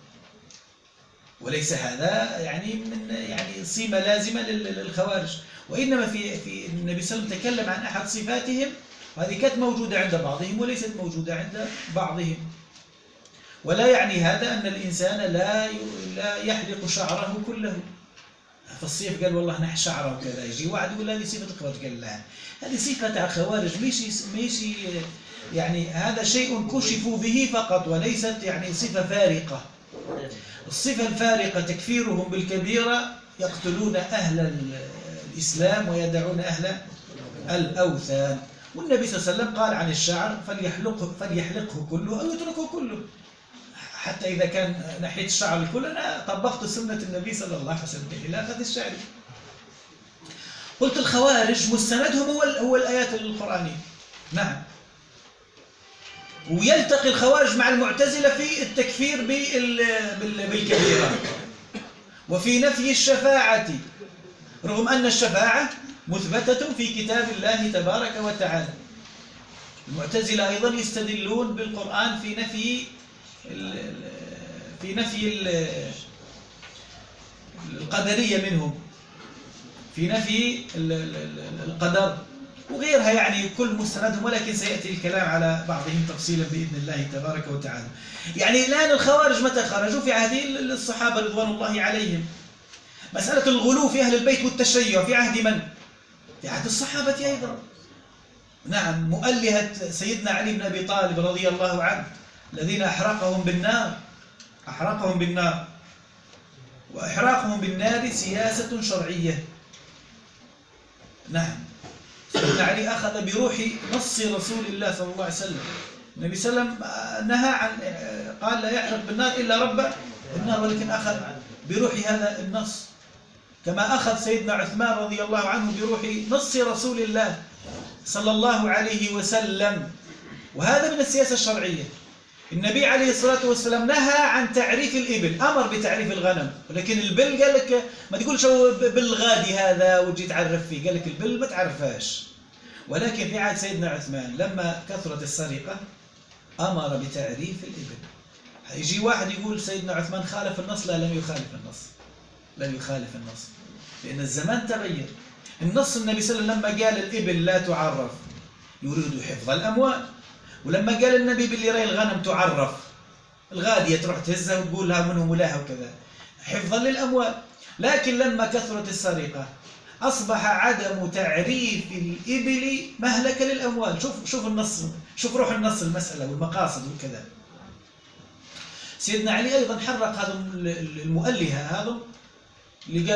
وليس هذا يعني صفة لازمة للخوارج. وإنما في النبي صلى الله عليه وسلم تكلم عن أحد صفاتهم، وهذه كانت موجودة عند بعضهم وليست موجودة عند بعضهم. ولا يعني هذا أن الإنسان لا يحلق شعره كله. في الصيف قال والله نحن شعره وكذا، يجي واحد يقول هذه صفة الخوارج، قال لا، هذه صفة الخوارج، مش يعني هذا شيء كشفوا به فقط، وليست يعني صفة فارقة. الصفة الفارقة تكفيرهم بالكبيرة، يقتلون أهل الإسلام ويدعون أهل الأوثان. والنبي صلى الله عليه وسلم قال عن الشعر فليحلقه كله أو يتركه كله. حتى إذا كان ناحية الشعر الكل، أنا طبقت سنة النبي صلى الله عليه وسلم إلى أخذ الشعر. قلت الخوارج مستندهم هو الآيات القرآنية، نعم. ويلتقي الخوارج مع المعتزلة في التكفير بالكبيرة وفي نفي الشفاعة، رغم أن الشفاعة مثبتة في كتاب الله تبارك وتعالى. المعتزلة أيضا يستدلون بالقرآن في نفي القدرية منهم، في نفي القدر وغيرها، يعني كل مستندهم، ولكن سيأتي الكلام على بعضهم تفصيلا بإذن الله تبارك وتعالى. يعني الآن الخوارج متى خرجوا؟ في عهد الصحابة رضوان الله عليهم. مسألة الغلو في أهل البيت والتشيع في عهد من؟ في عهد الصحابة أيضا، نعم. مؤلهة سيدنا علي بن أبي طالب رضي الله عنه، الذين أحرقهم بالنار، وإحراقهم بالنار سياسة شرعية، نعم. سيدنا علي أخذ بروح نص رسول الله صلى الله عليه وسلم، النبي صلى الله عليه وسلم نهى عن، قال لا يحرق بالنار إلا رب النار، ولكن أخذ بروح هذا النص، كما أخذ سيدنا عثمان رضي الله عنه بروح نص رسول الله صلى الله عليه وسلم. وهذا من السياسة الشرعية. النبي عليه الصلاة والسلام نهى عن تعريف الإبل، أمر بتعريف الغنم، ولكن البل قال لك ما تقولش بالغادي هذا وتجي تعرف فيه، قال لك البل ما تعرفهاش. ولكن في عهد سيدنا عثمان لما كثرت السرقة أمر بتعريف الإبل. يجي واحد يقول سيدنا عثمان خالف النص، لا، لم يخالف النص، لم يخالف النص، لأن الزمان تغير. النص النبي صلى الله عليه وسلم لما قال الإبل لا تعرف يريد حفظ الأموال، ولما قال النبي باللي راي الغنم تعرف، الغادية تروح تهزها وتقول لها منهم ولها وكذا، حفظا للأموال. لكن لما كثرت السرقة أصبح عدم تعريف الإبل مهلكة للأموال. شوف النص، شوف روح النص المسألة والمقاصد وكذا. سيدنا علي أيضا حرق هذا المؤلهة، هذا اللي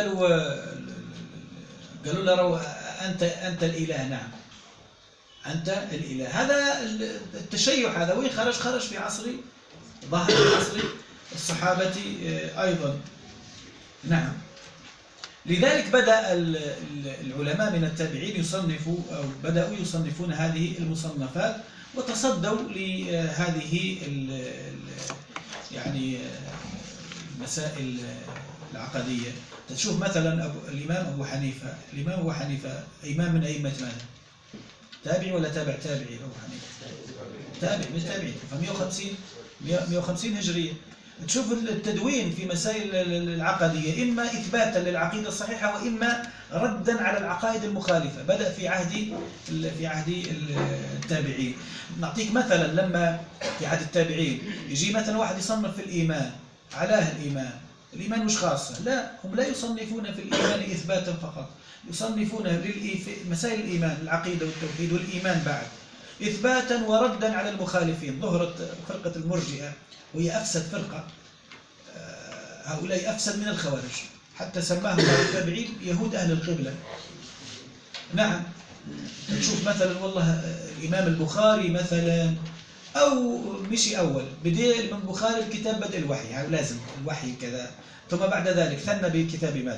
قالوا له أنت الإله. نعم أنت الإله. هذا التشيع هذا وين خرج؟ خرج في عصر، ظهر في عصر الصحابة أيضا. نعم. لذلك بدأ العلماء من التابعين يصنفوا، أو بدأوا يصنفون هذه المصنفات، وتصدوا لهذه يعني المسائل العقدية. تشوف مثلا الإمام أبو حنيفة، الإمام أبو حنيفة إمام من أئمة ماذا؟ تابعي ولا تابعي أبو حنيفة؟ تابع من تابعين، ف150 هجرية. تشوف التدوين في مسائل العقدية إما إثباتا للعقيدة الصحيحة وإما ردا على العقائد المخالفة. بدأ في عهد التابعين. نعطيك مثلا لما في عهد التابعين يجي مثلا واحد يصنف في الإيمان، علاه الإيمان مش خاصة، لا، هم لا يصنفون في الإيمان إثباتا فقط، يصنفون مسائل الإيمان، العقيدة والتوحيد والإيمان بعد إثباتا وردا على المخالفين. ظهرت فرقة المرجئة وهي أفسد فرقة، هؤلاء أفسد من الخوارج، حتى سماهم التابعين يهود أهل القبلة. نعم. تشوف مثلا والله الإمام البخاري مثلا، أو مشي أول بدي الإمام البخاري الكتاب بدء الوحي، يعني لازم الوحي كذا، ثم بعد ذلك ثنى بكتاب ماذا؟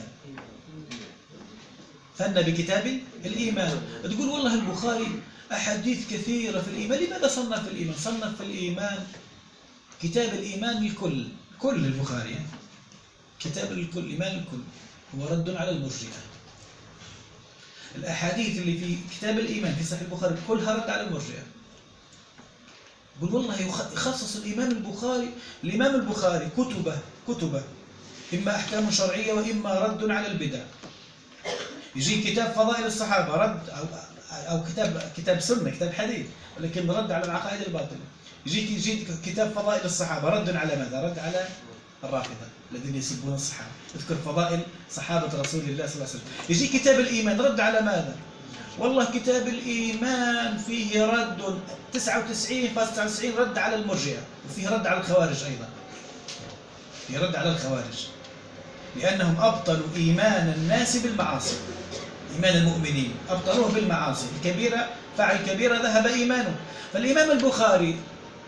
ثنى بكتاب الإيمان. تقول والله البخاري أحاديث كثيرة في الإيمان، لماذا صنف في الإيمان؟ صنف في الإيمان كتاب الإيمان الكل، كل البخاري يعني. كتاب الكل، الإيمان الكل، هو رد على المرجئة. الأحاديث اللي في كتاب الإيمان في صحيح البخاري كلها رد على المرجئة. يقول والله يخصص الإمام البخاري كتبه إما أحكام شرعية وإما رد على البدع. يجي كتاب فضائل الصحابة رد، أو كتاب سنة، كتاب حديث، ولكن رد على العقائد الباطلة. يجي كتاب فضائل الصحابة رد على ماذا؟ رد على الرافضة الذين يسبون الصحابة، يذكر فضائل صحابة رسول الله صلى الله عليه وسلم. يجي كتاب الإيمان رد على ماذا؟ والله كتاب الإيمان فيه رد 99.99 رد على المرجئة، وفيه رد على الخوارج أيضا، فيه رد على الخوارج، لأنهم أبطلوا إيمان الناس بالمعاصي، إيمان المؤمنين أبطلوه بالمعاصي الكبيرة، فعل كبيرة ذهب إيمانه. فالإمام البخاري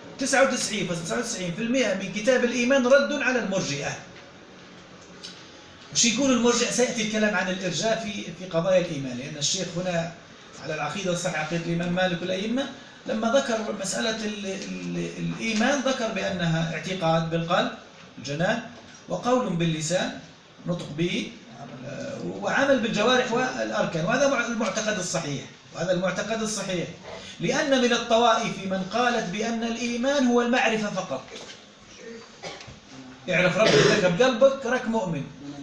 99.99% من كتاب الإيمان رد على المرجئة. وش يقول المرجئة؟ سيأتي الكلام عن الإرجاء في قضايا الإيمان، لأن الشيخ هنا على العقيدة الصحيحة، عقيدة الإمام مالك والأئمة، لما ذكر مسألة الإيمان ذكر بأنها اعتقاد بالقلب الجنان، وقول باللسان نطق به، وعمل بالجوارح والأركان. وهذا المعتقد الصحيح، لأن من الطوائف من قالت بأن الإيمان هو المعرفة فقط، اعرف ربك بقلبك راك مؤمن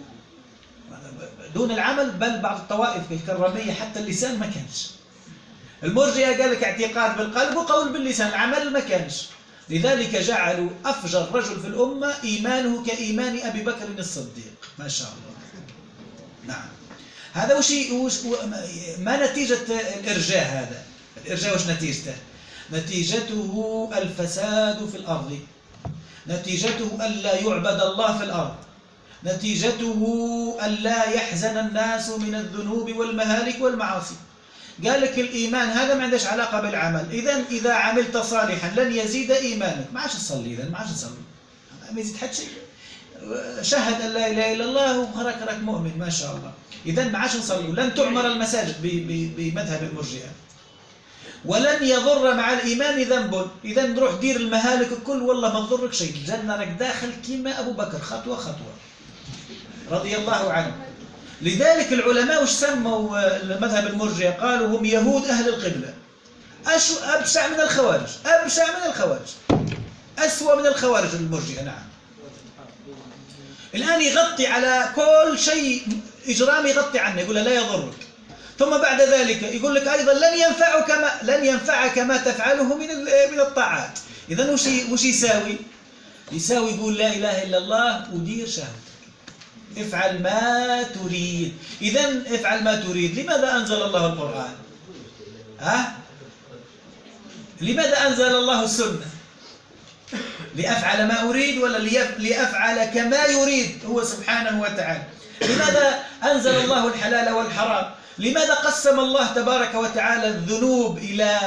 دون العمل. بل بعض الطوائف الكرامية حتى اللسان ما كانش. المرجئة قال لك اعتقاد بالقلب وقول باللسان، العمل ما كانش. لذلك جعلوا أفجر رجل في الأمة إيمانه كإيمان أبي بكر الصديق، ما شاء الله. نعم. هذا ما نتيجة الإرجاء؟ هذا الإرجاء وش نتيجته؟ نتيجته الفساد في الأرض، نتيجته ألا يعبد الله في الأرض، نتيجته ألا يحزن الناس من الذنوب والمهالك والمعاصي. قال لك الإيمان هذا ما عندهش علاقة بالعمل، إذا عملت صالحا لن يزيد إيمانك، ما عادش تصلي، إذا ما عادش تصلي، ما يزيد حد شيء. شهد أن لا إله إلا الله وخرك مؤمن ما شاء الله، إذا ما عادش نصلي. لن تعمر المساجد بمذهب المرجئة. ولن يضر مع الإيمان ذنب، إذا نروح دير المهالك الكل والله ما تضرك شيء، الجنة راك داخل كما أبو بكر خطوة خطوة رضي الله عنه. لذلك العلماء وش سموا المذهب المرجئة؟ قالوا هم يهود أهل القبلة، أبشع من الخوارج، أبشع من الخوارج، أسوأ من الخوارج المرجئة. نعم. الآن يغطي على كل شيء إجرام، يغطي عنه، يقول لا يضرك، ثم بعد ذلك يقول لك أيضا لن ينفعك ما تفعله من الطاعات. إذن وش يساوي؟ يقول لا إله إلا الله ودير شهوتك، افعل ما تريد. إذن افعل ما تريد. لماذا أنزل الله القرآن؟ لماذا أنزل الله السنة؟ لأفعل ما أريد ولا لأفعل كما يريد هو سبحانه وتعالى؟ لماذا أنزل الله الحلال والحرام؟ لماذا قسم الله تبارك وتعالى الذنوب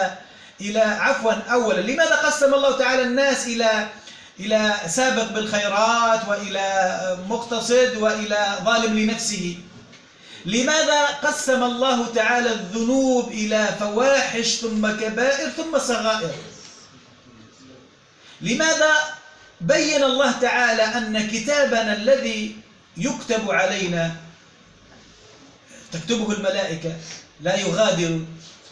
أولا لماذا قسم الله تعالى الناس إلى سابق بالخيرات وإلى مقتصد وإلى ظالم لنفسه؟ لماذا قسم الله تعالى الذنوب إلى فواحش ثم كبائر ثم صغائر؟ لماذا بين الله تعالى أن كتابنا الذي يكتب علينا تكتبه الملائكة لا يغادر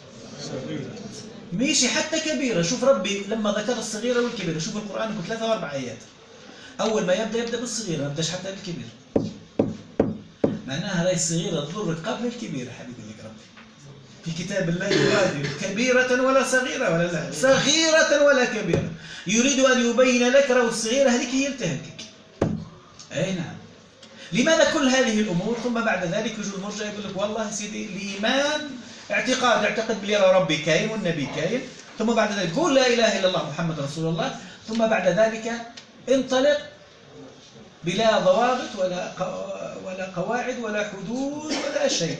ميشي حتى كبيرة؟ شوف ربي لما ذكر الصغيرة والكبيرة، شوف القرآن يقول 3 و4 آيات، أول ما يبدأ بالصغيرة، ما يبدأش حتى بالكبير. معناها هذه الصغيرة تضرك قبل الكبيرة. حبيبي لك ربي في كتاب الله يغادر كبيرة ولا صغيرة ولا لا صغيرة ولا كبيرة، يريد أن يبين لك لو الصغيرة هذيك هي التهلكك. أي نعم. لماذا كل هذه الأمور؟ ثم بعد ذلك يجوا المرجئة يقول لك والله سيدي الإيمان اعتقد بلي ربي كاين والنبي كاين، ثم بعد ذلك قول لا إله إلا الله محمد رسول الله، ثم بعد ذلك انطلق بلا ضوابط ولا قواعد ولا حدود ولا شيء.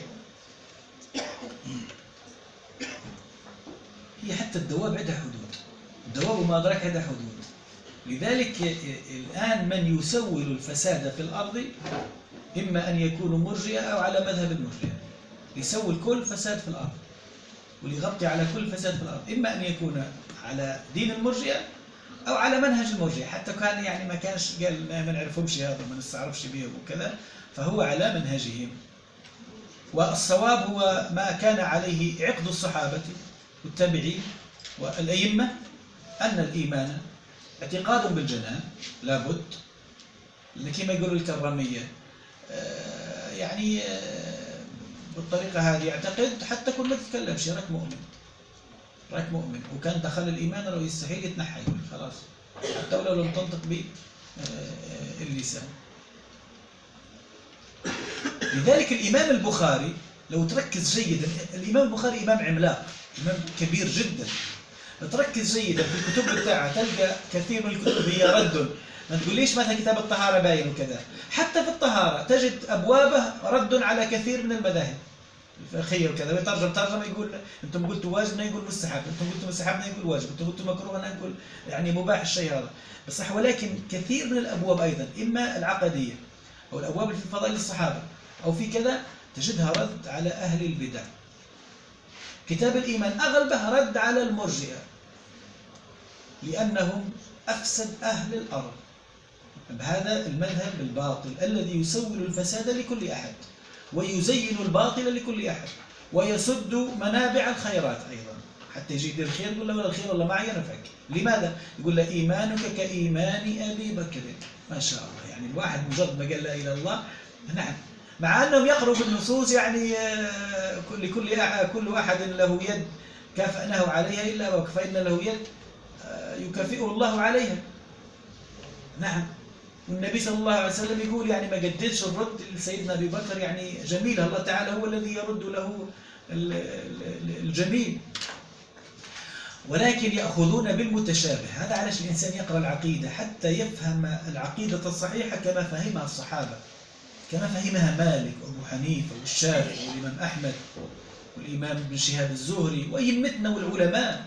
هي حتى الدواب عندها حدود، الدواب وما أدراك عندها حدود. لذلك الآن من يسول الفساد في الأرض إما أن يكونوا مرجئة أو على مذهب المرجئة، يسوي كل فساد في الأرض وليغطي على كل فساد في الأرض، إما أن يكون على دين المرجئة أو على منهج المرجئة. حتى كان يعني ما كانش قال ما نعرفهمش هذا ما نستعرفش بهم وكذا، فهو على منهجهم. والصواب هو ما كان عليه عقد الصحابة والتابعين والأئمة، أن الإيمان اعتقاد بالجنان لابد، كما يقولوا الكرامية يعني بالطريقة هذه يعتقد حتى كل ما تتكلمش راك مؤمن، وكان دخل الإيمان لو يستحيل يتنحي خلاص حتى ولو لم تنطق به اللسان. لذلك الإمام البخاري لو تركز جيدا، الإمام البخاري إمام عملاق، إمام كبير جدا، تركز جيدا في الكتب بتاعه تلقى كثير من الكتب هي رد. ما تقوليش مثلا كتاب الطهارة باين وكذا، حتى في الطهارة تجد أبوابه رد على كثير من المذاهب الفقهية وكذا، ويترجم ترجمة يقول أنتم قلتوا واجب يقول مستحب، أنتم قلتوا مستحب يقول واجب، أنتم قلتوا مكروه يقول يعني مباح الشيء هذا. بصح ولكن كثير من الأبواب أيضا إما العقدية أو الأبواب اللي في فضائل الصحابة أو في كذا تجدها رد على أهل البدع. كتاب الإيمان أغلبه رد على المرجئة لأنهم أفسد أهل الأرض بهذا المذهب الباطل الذي يسول الفساد لكل أحد ويزين الباطل لكل أحد ويسد منابع الخيرات أيضا، حتى يجي يدير الخير يقول له ولا الخير والله معي ينفعك. لماذا؟ يقول له إيمانك كإيمان أبي بكر. ما شاء الله، يعني الواحد مجرد ما قال لا إله إلا الله، نعم، مع أنهم يقروا بالنصوص يعني كل واحد له يد كافأناه عليها إلا وكفإن له يد يكافئه الله عليها. نعم. والنبي صلى الله عليه وسلم يقول يعني ما قدرش الرد لسيدنا أبي بكر يعني جميل، الله تعالى هو الذي يرد له الجميل، ولكن يأخذون بالمتشابه. هذا علاش الإنسان يقرأ العقيدة حتى يفهم العقيدة الصحيحة كما فهمها الصحابة، كما فهمها مالك وأبو حنيفة والشافعي والإمام أحمد والإمام ابن شهاب الزهري وأئمتنا والعلماء.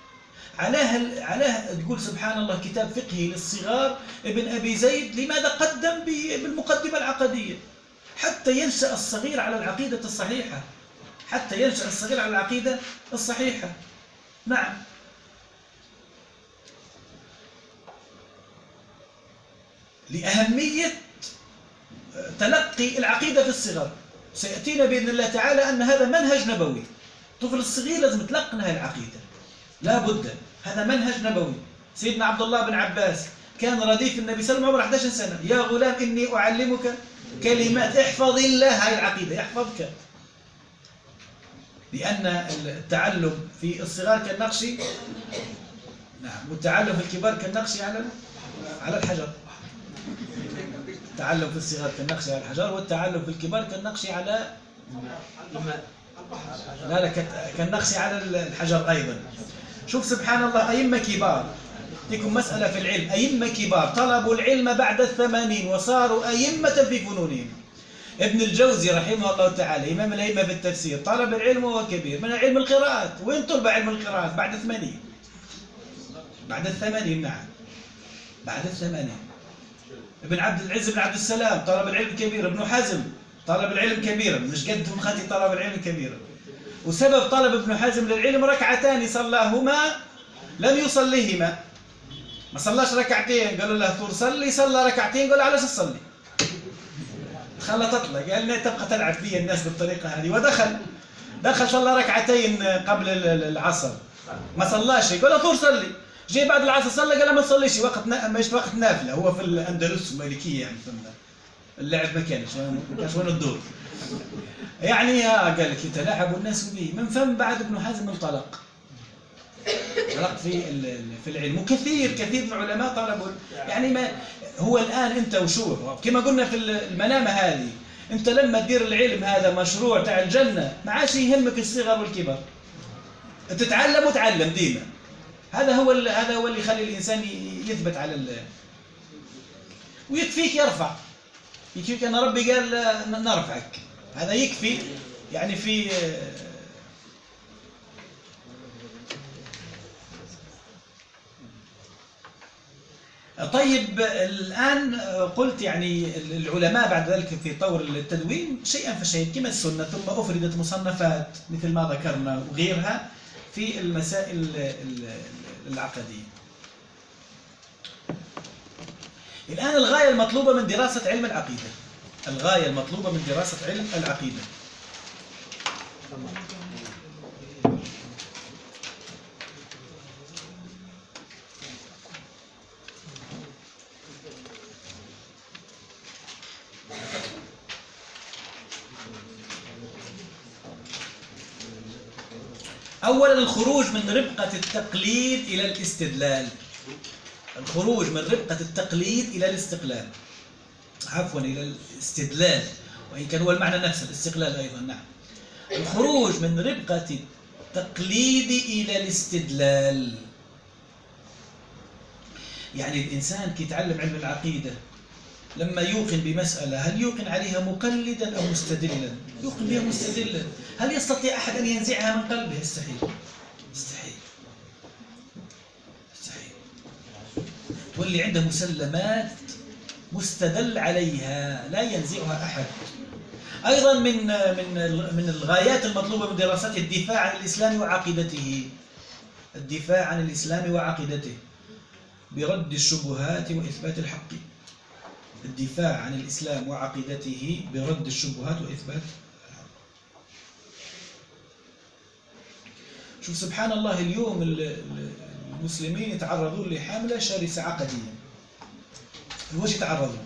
علاه تقول سبحان الله كتاب فقهي للصغار ابن أبي زيد لماذا قدم بالمقدمة العقدية؟ حتى ينشأ الصغير على العقيدة الصحيحة، حتى ينشأ الصغير على العقيدة الصحيحة. نعم. لأهمية تلقي العقيدة في الصغر. سيأتينا بإذن الله تعالى أن هذا منهج نبوي. الطفل الصغير لازم تلقن هذه العقيدة، لا بد، هذا منهج نبوي. سيدنا عبد الله بن عباس كان رديف النبي صلى الله عليه وسلم عمره 11 سنة. يا غلام إني أعلمك كلمات، احفظ الله، هاي العقيدة يحفظك. لأن التعلم في الصغار كالنقش، نعم، والتعلم في الكبار كالنقش على الحجر. التعلم في الصغار كالنقش على الحجر، والتعلم في الكبار كالنقش على لا كالنقش على الحجر أيضا. شوف سبحان الله، أئمة كبار، أعطيكم مسألة في العلم، أئمة كبار طلبوا العلم بعد 80 وصاروا أئمة في فنونهم. ابن الجوزي رحمه الله تعالى إمام الأئمة في التفسير طلب العلم وهو كبير، من علم القراءات. وين طلب علم القراءات؟ بعد 80. بعد 80، نعم، بعد 80. ابن عبد العز بن عبد السلام طلب العلم كبير. ابن حزم طلب العلم كبيرا، مش قدهم خاتي طلب العلم كبيرا. وسبب طلب ابن حزم للعلم ركعتان صلاهما لم يصليهما، ما صلاش ركعتين. قالوا له ثور صلي، صلى ركعتين. قال علاش تصلي؟ خلطت له، قال لي تبقى تلعب فيا الناس بالطريقه هذه. ودخل صلى ركعتين قبل العصر، ما صلاش. قال له ثور صلي. جاي بعد العصر صلى، قال ما تصليش، وقت نافله. هو في الاندلس المالكيه يعني اللعب ما كانش وين الدور يعني. قال لك يتلاعب الناس به. من فم بعد ابن حزم انطلق في العلم. وكثير من العلماء طلبوا يعني. ما هو الآن أنت وشو كما قلنا في المنامة هذه، أنت لما تدير العلم هذا مشروع تاع الجنة، ما عادش يهمك الصغر والكبر، تتعلم وتعلم ديما. هذا هو اللي يخلي الإنسان يثبت على ويكفيك يرفع. يكفيك أن ربي قال نرفعك، هذا يكفي يعني. في طيب الآن قلت يعني العلماء بعد ذلك في طور التدوين شيئا فشيئا كما السنة، ثم أفردت مصنفات مثل ما ذكرنا وغيرها في المسائل العقدية. الآن الغاية المطلوبة من دراسة علم العقيدة، الغاية المطلوبة من دراسة علم العقيدة. أولا الخروج من ربقة التقليد إلى الاستدلال. الخروج من ربقة التقليد إلى الاستقلال، عفوا إلى الاستدلال، وإن كان هو المعنى نفسه الاستقلال أيضا. نعم، الخروج من ربقة التقليد إلى الاستدلال. يعني الإنسان كي يتعلم علم العقيدة لما يوقن بمسألة، هل يوقن عليها مقلدا أو مستدلا؟ يوقن بها مستدلا. هل يستطيع أحد أن ينزعها من قلبه؟ يستحيل، يستحيل، يستحيل. واللي عنده مسلمات مستدل عليها لا ينزعها أحد. أيضا من الغايات المطلوبة من دراسته الدفاع عن الإسلام وعقيدته، الدفاع عن الإسلام وعقيدته برد الشبهات وإثبات الحق. الدفاع عن الإسلام وعقيدته برد الشبهات وإثبات الحق. شوف سبحان الله، اليوم المسلمين يتعرضون لحملة شرسة عقدية. الوجه يتعرضون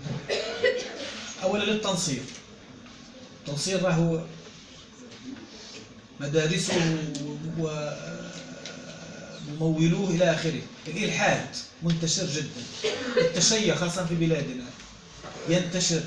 أولا للتنصير. التنصير راهو مدارسه وممولوه إلى آخره. الإلحاد منتشر جدا، التشيع خاصة في بلادنا ينتشر.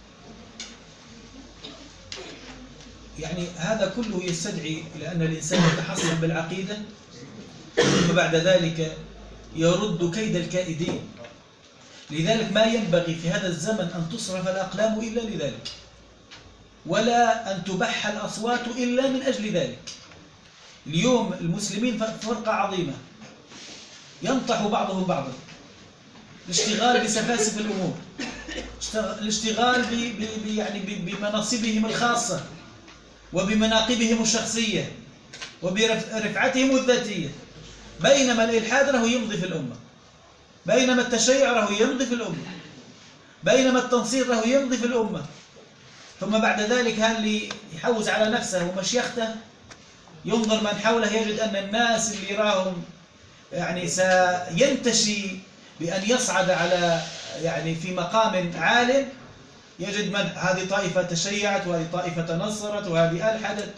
يعني هذا كله يستدعي إلى أن الإنسان يتحصن بالعقيدة، ثم بعد ذلك يرد كيد الكائدين. لذلك ما ينبغي في هذا الزمن أن تصرف الأقلام إلا لذلك. ولا أن تبح الأصوات إلا من أجل ذلك. اليوم المسلمين فرقة عظيمة، ينطح بعضهم بعضا، الاشتغال بسفاسف الأمور، الاشتغال يعني بمناصبهم الخاصة وبمناقبهم الشخصية وبرفعتهم الذاتية، بينما الإلحاد له يمضي في الأمة، بينما التشيع له يمضي في الأمة، بينما التنصير له يمضي في الأمة. ثم بعد ذلك اللي يحوز على نفسه ومشيخته ينظر من حوله يجد أن الناس اللي راهم يعني سينتشي بأن يصعد على يعني في مقام عال، يجد من هذه طائفة تشيعت وهذه طائفة تنصرت وهذه ألحدت.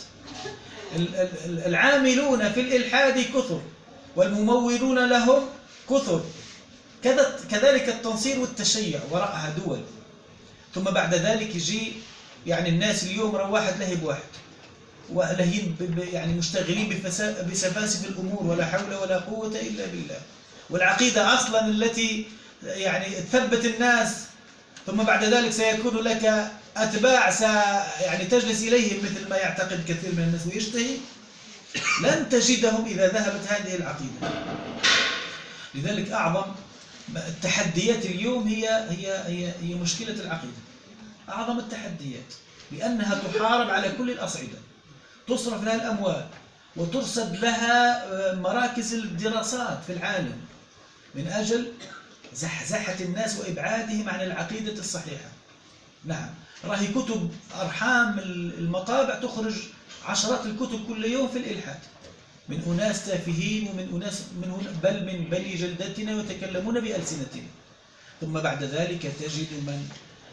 العاملون في الإلحاد كثر والممولون لهم كثر، كذلك التنصير والتشيع وراءها دول. ثم بعد ذلك يجي يعني الناس اليوم واحد لهب واحد ولهين يعني مشتغلين بسفاسف الأمور، ولا حول ولا قوة إلا بالله. والعقيدة أصلا التي يعني تثبت الناس، ثم بعد ذلك سيكون لك أتباع يعني تجلس إليهم مثل ما يعتقد كثير من الناس ويشتهي، لن تجدهم إذا ذهبت هذه العقيدة. لذلك أعظم التحديات اليوم هي مشكلة العقيدة، أعظم التحديات، لأنها تحارب على كل الأصعدة، تصرف لها الأموال وترصد لها مراكز الدراسات في العالم من أجل زحزحة الناس وإبعادهم عن العقيدة الصحيحة. نعم، راهي كتب أرحام المطابع تخرج عشرات الكتب كل يوم في الإلحاد من أناس تافهين ومن أناس بل من بني جلدتنا ويتكلمون بألسنتنا. ثم بعد ذلك تجد من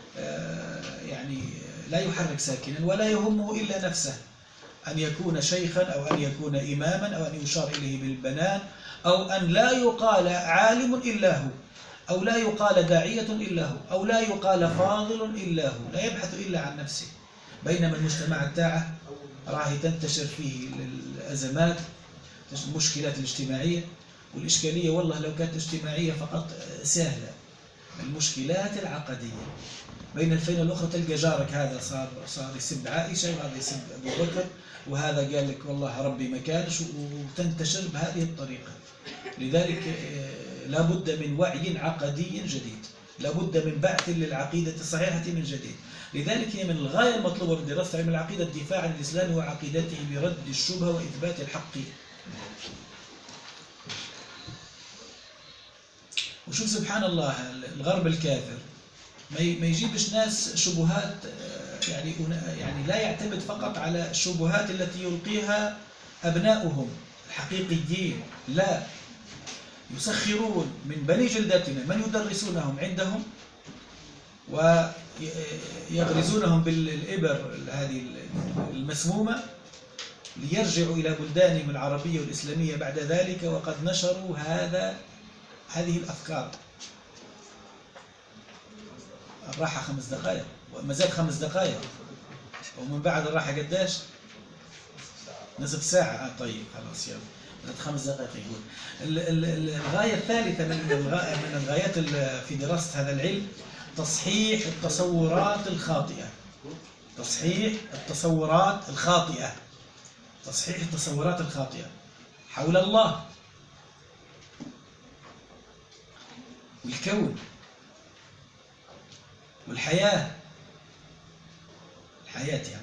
يعني لا يحرك ساكنا ولا يهمه إلا نفسه، أن يكون شيخا أو أن يكون إماما أو أن يشار إليه بالبنان، أو أن لا يقال عالم إلا هو، أو لا يقال داعية إلا هو، أو لا يقال فاضل إلا هو، لا يبحث إلا عن نفسه. بينما المجتمع التاعه راهي تنتشر فيه الأزمات، المشكلات الاجتماعية والإشكالية. والله لو كانت اجتماعية فقط سهلة، المشكلات العقدية بين الفين الأخرى تلقى جارك هذا صار يسب عائشة وهذا يسب أبو بكر وهذا قال لك والله ربي ما كانش، وتنتشر بهذه الطريقة. لذلك لابد من وعي عقدي جديد، لابد من بعث للعقيدة الصحيحة من جديد. لذلك هي من الغاية المطلوبة من دراسة علم العقيدة الدفاع عن الإسلام وعقيدته برد الشبهة وإثبات الحق. وشوف سبحان الله الغرب الكافر ما يجيبش ناس شبهات، يعني لا يعتمد فقط على الشبهات التي يلقيها أبناؤهم الحقيقيين، لا، يسخرون من بني جلدتنا من يدرسونهم عندهم ويغرزونهم بالإبر هذه المسمومة ليرجعوا إلى بلدانهم العربية والإسلامية بعد ذلك وقد نشروا هذه الأفكار. الراحة 5 دقائق وما زال 5 دقائق، ومن بعد الراحة قداش؟ نصف ساعة. طيب خلاص يلا 5 دقائق. يقول الغاية الثالثة من الغايات في دراسة هذا العلم تصحيح التصورات الخاطئة، تصحيح التصورات الخاطئة، تصحيح التصورات الخاطئة حول الله والكون والحياة، يعني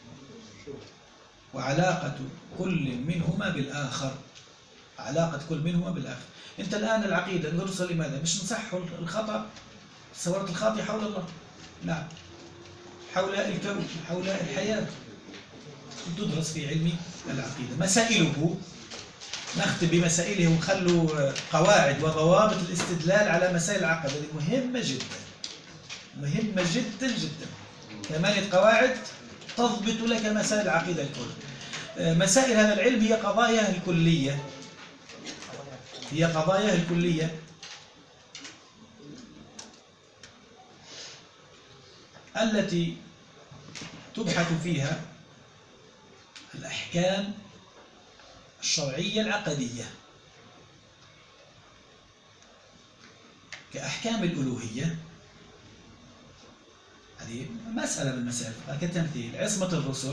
وعلاقة كل منهما بالآخر، علاقة كل منهما بالآخر. أنت الآن العقيدة ندرسها لماذا؟ مش نصحح الخطأ، التصورات الخاطئة حول الله، نعم، حول الكون، حول الحياة، تدرس في علم العقيدة. مسائله نختم بمسائله ونخلوا قواعد وضوابط الاستدلال على مسائل العقيدة، هذه مهمة جدا، مهمة جدا جدا. 8 قواعد تضبط لك مسائل العقيدة الكل. مسائل هذا العلم هي قضاياه الكلية، هي قضاياه الكلية التي تبحث فيها الأحكام الشرعية العقدية، كأحكام الألوهية، هذه هذه مسألة من مسائل كتمثيل عصمة الرسل،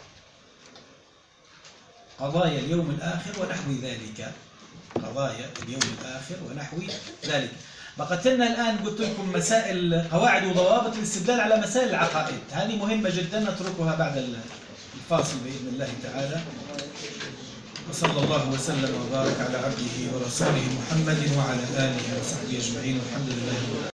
قضايا اليوم الآخر ونحو ذلك، قضايا اليوم الآخر ونحو ذلك. بقت لنا الآن قلت لكم مسائل قواعد وضوابط الاستدلال على مسائل العقائد، هذه مهمة جدا نتركها بعد الفاصل بإذن الله تعالى. وصلى الله وسلم وبارك على عبده ورسوله محمد وعلى آله وصحبه أجمعين، والحمد لله رب العالمين.